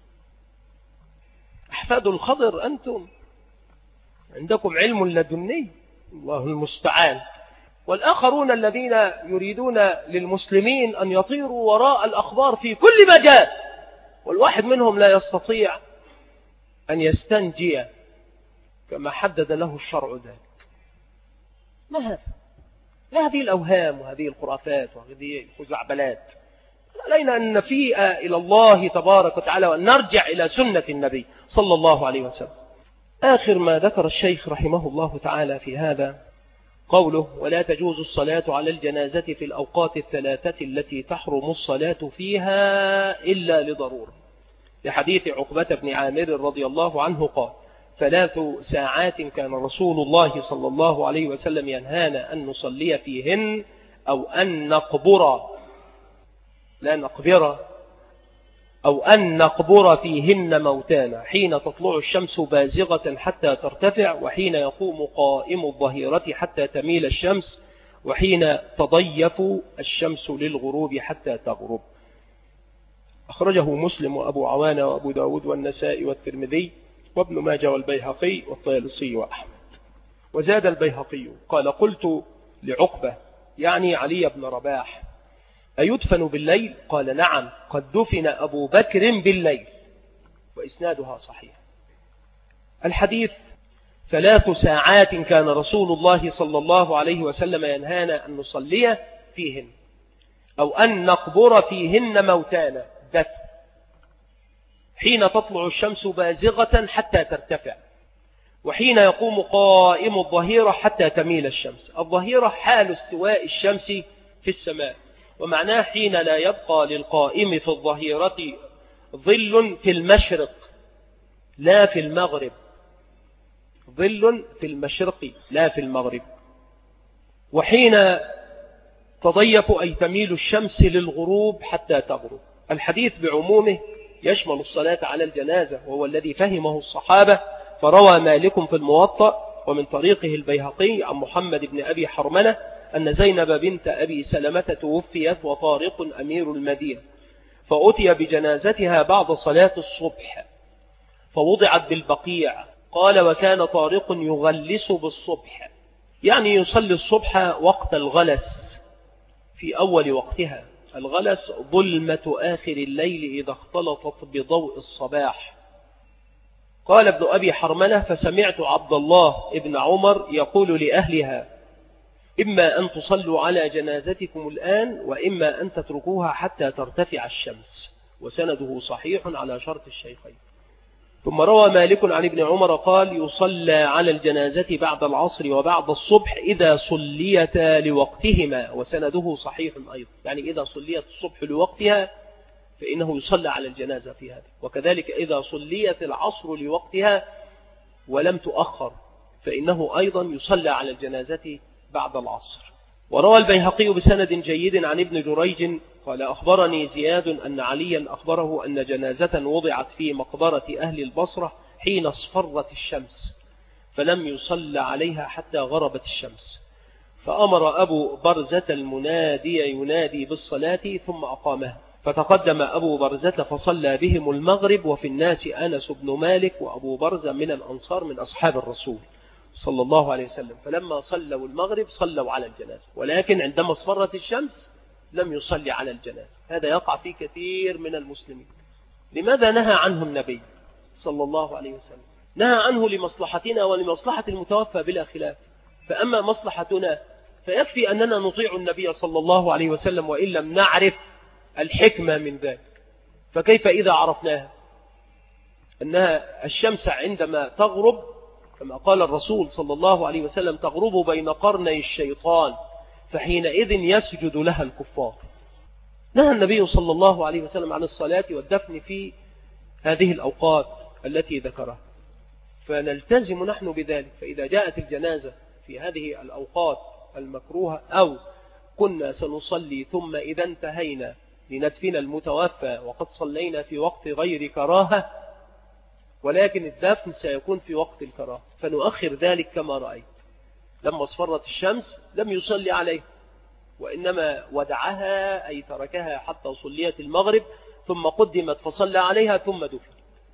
Speaker 2: أحفاد الخضر أنتم، عندكم علم لدني، الله المستعان. والآخرون الذين يريدون للمسلمين أن يطيروا وراء الأخبار في كل مجال، والواحد منهم لا يستطيع أن يستنجي كما حدد له الشرع ذلك. ما هذا؟ لا، هذه الأوهام وهذه الخرافات وهذه الخزعبلات. علينا أن نفيء إلى الله تبارك وتعالى وأن نرجع إلى سنة النبي صلى الله عليه وسلم. آخر ما ذكر الشيخ رحمه الله تعالى في هذا قوله: ولا تجوز الصلاة على الجنازة في الأوقات الثلاثة التي تحرم الصلاة فيها إلا لضرورة، لحديث عقبة بن عامر رضي الله عنه قال: 3 ساعات كان رسول الله صلى الله عليه وسلم ينهانا أن نصلي فيهن أو أن نقبر، لا نقبر، أو أن نقبر فيهن موتانا، حين تطلع الشمس بازغة حتى ترتفع، وحين يقوم قائم الظهيرة حتى تميل الشمس، وحين تضيف الشمس للغروب حتى تغرب. أخرجه مسلم وأبو عوانة وأبو داود والنسائي والترمذي وابن ماجه والبيهقي والطيالسي وأحمد. وزاد البيهقي قال: قلت لعقبة يعني علي بن رباح: أيدفن بالليل؟ قال: نعم، قد دفن أبو بكر بالليل. وإسنادها صحيح. الحديث: 3 ساعات كان رسول الله صلى الله عليه وسلم ينهانا أن نصلي فيهن أو أن نقبر فيهن موتانا، دفن، حين تطلع الشمس بازغة حتى ترتفع، وحين يقوم قائم الظهيرة حتى تميل الشمس. الظهيرة حال استواء الشمس في السماء، ومعناه حين لا يبقى للقائم في الظهيرة ظل في المشرق لا في المغرب، ظل في المشرق لا في المغرب. وحين تضيف أي تميل الشمس للغروب حتى تغرب. الحديث بعمومه يشمل الصلاة على الجنازة، وهو الذي فهمه الصحابة. فروى مالك في الموطأ ومن طريقه البيهقي عن محمد بن أبي حرملة أن زينب بنت أبي سلمة توفيت وطارق أمير المدينة، فأتي بجنازتها بعد صلاة الصبح فوضعت بالبقيع. قال: وكان طارق يغلس بالصبح، يعني يصلي الصبح وقت الغلس في أول وقتها. الغلس ظلمة آخر الليل إذا اختلطت بضوء الصباح. قال ابن أبي حرملة: فسمعت عبد الله ابن عمر يقول لأهلها: إما أن تصلوا على جنازتكم الآن، وإما أن تتركوها حتى ترتفع الشمس. وسنده صحيح على شرط الشيخين. ثم روى مالك عن ابن عمر قال: يصلى على الجنازة بعد العصر وبعد الصبح إذا صليتا لوقتهما. وسنده صحيح أيضا، يعني إذا صليت الصبح لوقتها فإنه يصلى على الجنازة في هذا، وكذلك إذا صليت العصر لوقتها ولم تؤخر فإنه أيضا يصلى على الجنازة بعد العصر. وروى البيهقي بسند جيد عن ابن جريج قال: أخبرني زياد أن عليا أخبره أن جنازة وضعت في مقبرة أهل البصرة حين اصفرت الشمس، فلم يصلى عليها حتى غربت الشمس، فأمر أبو برزة المنادي ينادي بالصلاة ثم أقامها، فتقدم أبو برزة فصلى بهم المغرب، وفي الناس أنس بن مالك وأبو برزة من الأنصار من أصحاب الرسول صلى الله عليه وسلم. فلما صلوا المغرب صلوا على الجنازة، ولكن عندما اصفرت الشمس لم يصلي على الجنازة. هذا يقع في كثير من المسلمين. لماذا نهى عنه النبي صلى الله عليه وسلم؟ نهى عنه لمصلحتنا ولمصلحة المتوفى بلا خلاف. فأما مصلحتنا فيكفي أننا نطيع النبي صلى الله عليه وسلم وإن لم نعرف الحكمة من ذلك. فكيف إذا عرفناها أنها الشمس عندما تغرب كما قال الرسول صلى الله عليه وسلم تغرب بين قرني الشيطان، فحينئذ يسجد لها الكفار. نهى النبي صلى الله عليه وسلم عن الصلاة والدفن في هذه الأوقات التي ذكرها، فنلتزم نحن بذلك. فإذا جاءت الجنازة في هذه الأوقات المكروهة، أو كنا سنصلي ثم إذا انتهينا لندفن المتوفى وقد صلينا في وقت غير كراهة، ولكن الدفن سيكون في وقت الكراهة، فنؤخر ذلك كما رأيت. لما اصفرت الشمس لم يصلي عليه، وإنما ودعها أي تركها حتى صليت المغرب، ثم قدمت فصلى عليها ثم دفن.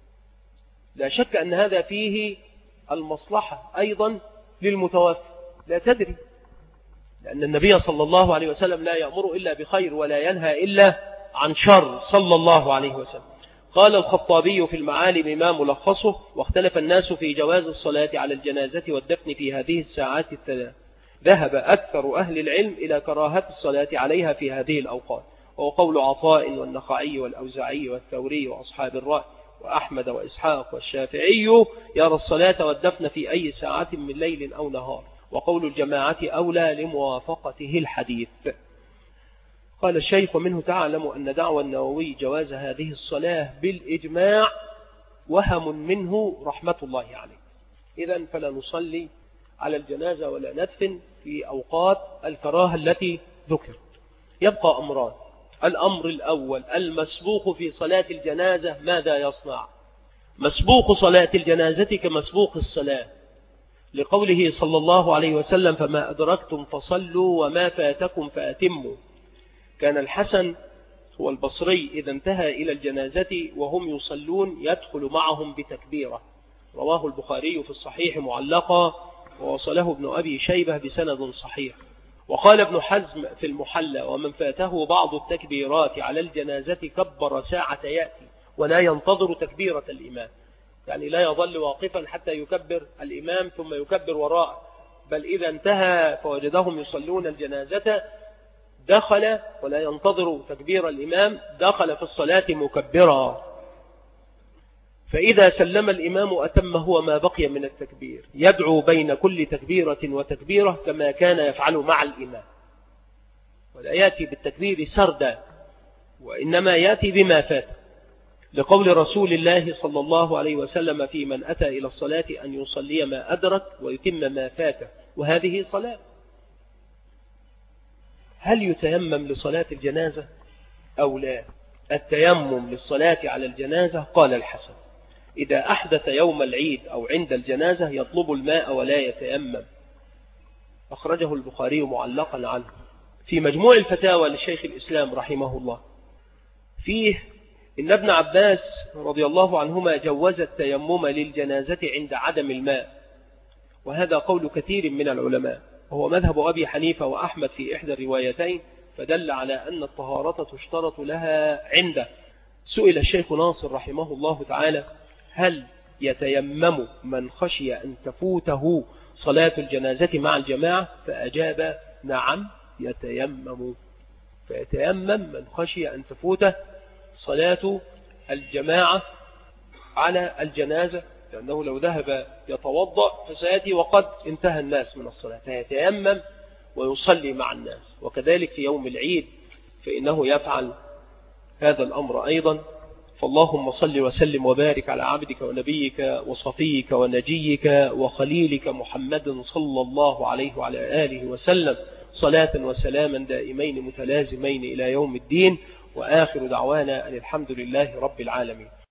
Speaker 2: لا شك أن هذا فيه المصلحة أيضا للمتوفى، لا تدري، لأن النبي صلى الله عليه وسلم لا يأمر إلا بخير ولا ينهى إلا عن شر صلى الله عليه وسلم. قال الخطابي في المعالم ما ملخصه: واختلف الناس في جواز الصلاة على الجنازة والدفن في هذه الساعات الثلاث. ذهب أكثر أهل العلم إلى كراهة الصلاة عليها في هذه الأوقات، وهو قول عطاء والنخعي والأوزاعي والثوري وأصحاب الرأي وأحمد وإسحاق والشافعي يرى الصلاة والدفن في أي ساعة من ليل أو نهار، وقول الجماعة أولى لموافقته الحديث. قال الشيخ: ومنه تعلم أن دعوى النووي جواز هذه الصلاة بالإجماع وهم منه رحمة الله عليه. إذن فلا نصلي على الجنازة ولا ندفن في أوقات الكراهة التي ذكرت. يبقى أمران: الأمر الأول المسبوق في صلاة الجنازة ماذا يصنع؟ مسبوق صلاة الجنازة كمسبوق الصلاة، لقوله صلى الله عليه وسلم: فما أدركتم فصلوا وما فاتكم فأتموا. كان الحسن هو البصري إذا انتهى إلى الجنازة وهم يصلون يدخل معهم بتكبيرة. رواه البخاري في الصحيح معلقا، ووصله ابن أبي شيبة بسند صحيح. وقال ابن حزم في المحلى: ومن فاته بعض التكبيرات على الجنازة كبر ساعة يأتي ولا ينتظر تكبيرة الإمام، يعني لا يظل واقفا حتى يكبر الإمام ثم يكبر وراءه، بل إذا انتهى فوجدهم يصلون الجنازة دخل ولا ينتظر تكبير الإمام، دخل في الصلاة مكبرا، فإذا سلم الإمام أتم هو ما بقي من التكبير، يدعو بين كل تكبيرة وتكبيرة كما كان يفعل مع الإمام، ولا يأتي بالتكبير سردا، وإنما يأتي بما فات، لقول رسول الله صلى الله عليه وسلم: في من أتى إلى الصلاة أن يصلي ما أدرك ويتم ما فات، وهذه صلاة. هل يتيمم لصلاة الجنازة أو لا؟ التيمم للصلاة على الجنازة قال الحسن إذا أحدث يوم العيد أو عند الجنازة يطلب الماء ولا يتيمم. أخرجه البخاري معلقا عنه. في مجموع الفتاوى للشيخ الإسلام رحمه الله فيه إن ابن عباس رضي الله عنهما جوز التيمم للجنازة عند عدم الماء، وهذا قول كثير من العلماء، وهو مذهب أبي حنيفة وأحمد في إحدى الروايتين، فدل على أن الطهارة تشترط لها عنده. سئل الشيخ ناصر رحمه الله تعالى هل يتيمم من خشي أن تفوته صلاة الجنازة مع الجماعة؟ فأجاب نعم يتيمم. فيتيمم من خشي أن تفوته صلاة الجماعة على الجنازة، لأنه لو ذهب يتوضأ فسيأتي وقد انتهى الناس من الصلاة، فيتيمم ويصلي مع الناس. وكذلك في يوم العيد فإنه يفعل هذا الأمر أيضا. فاللهم صل وسلم وبارك على عبدك ونبيك وصفيك ونجيك وخليلك محمد صلى الله عليه وعلى آله وسلم صلاة وسلاما دائمين متلازمين إلى يوم الدين. وآخر دعوانا أن الحمد لله رب العالمين.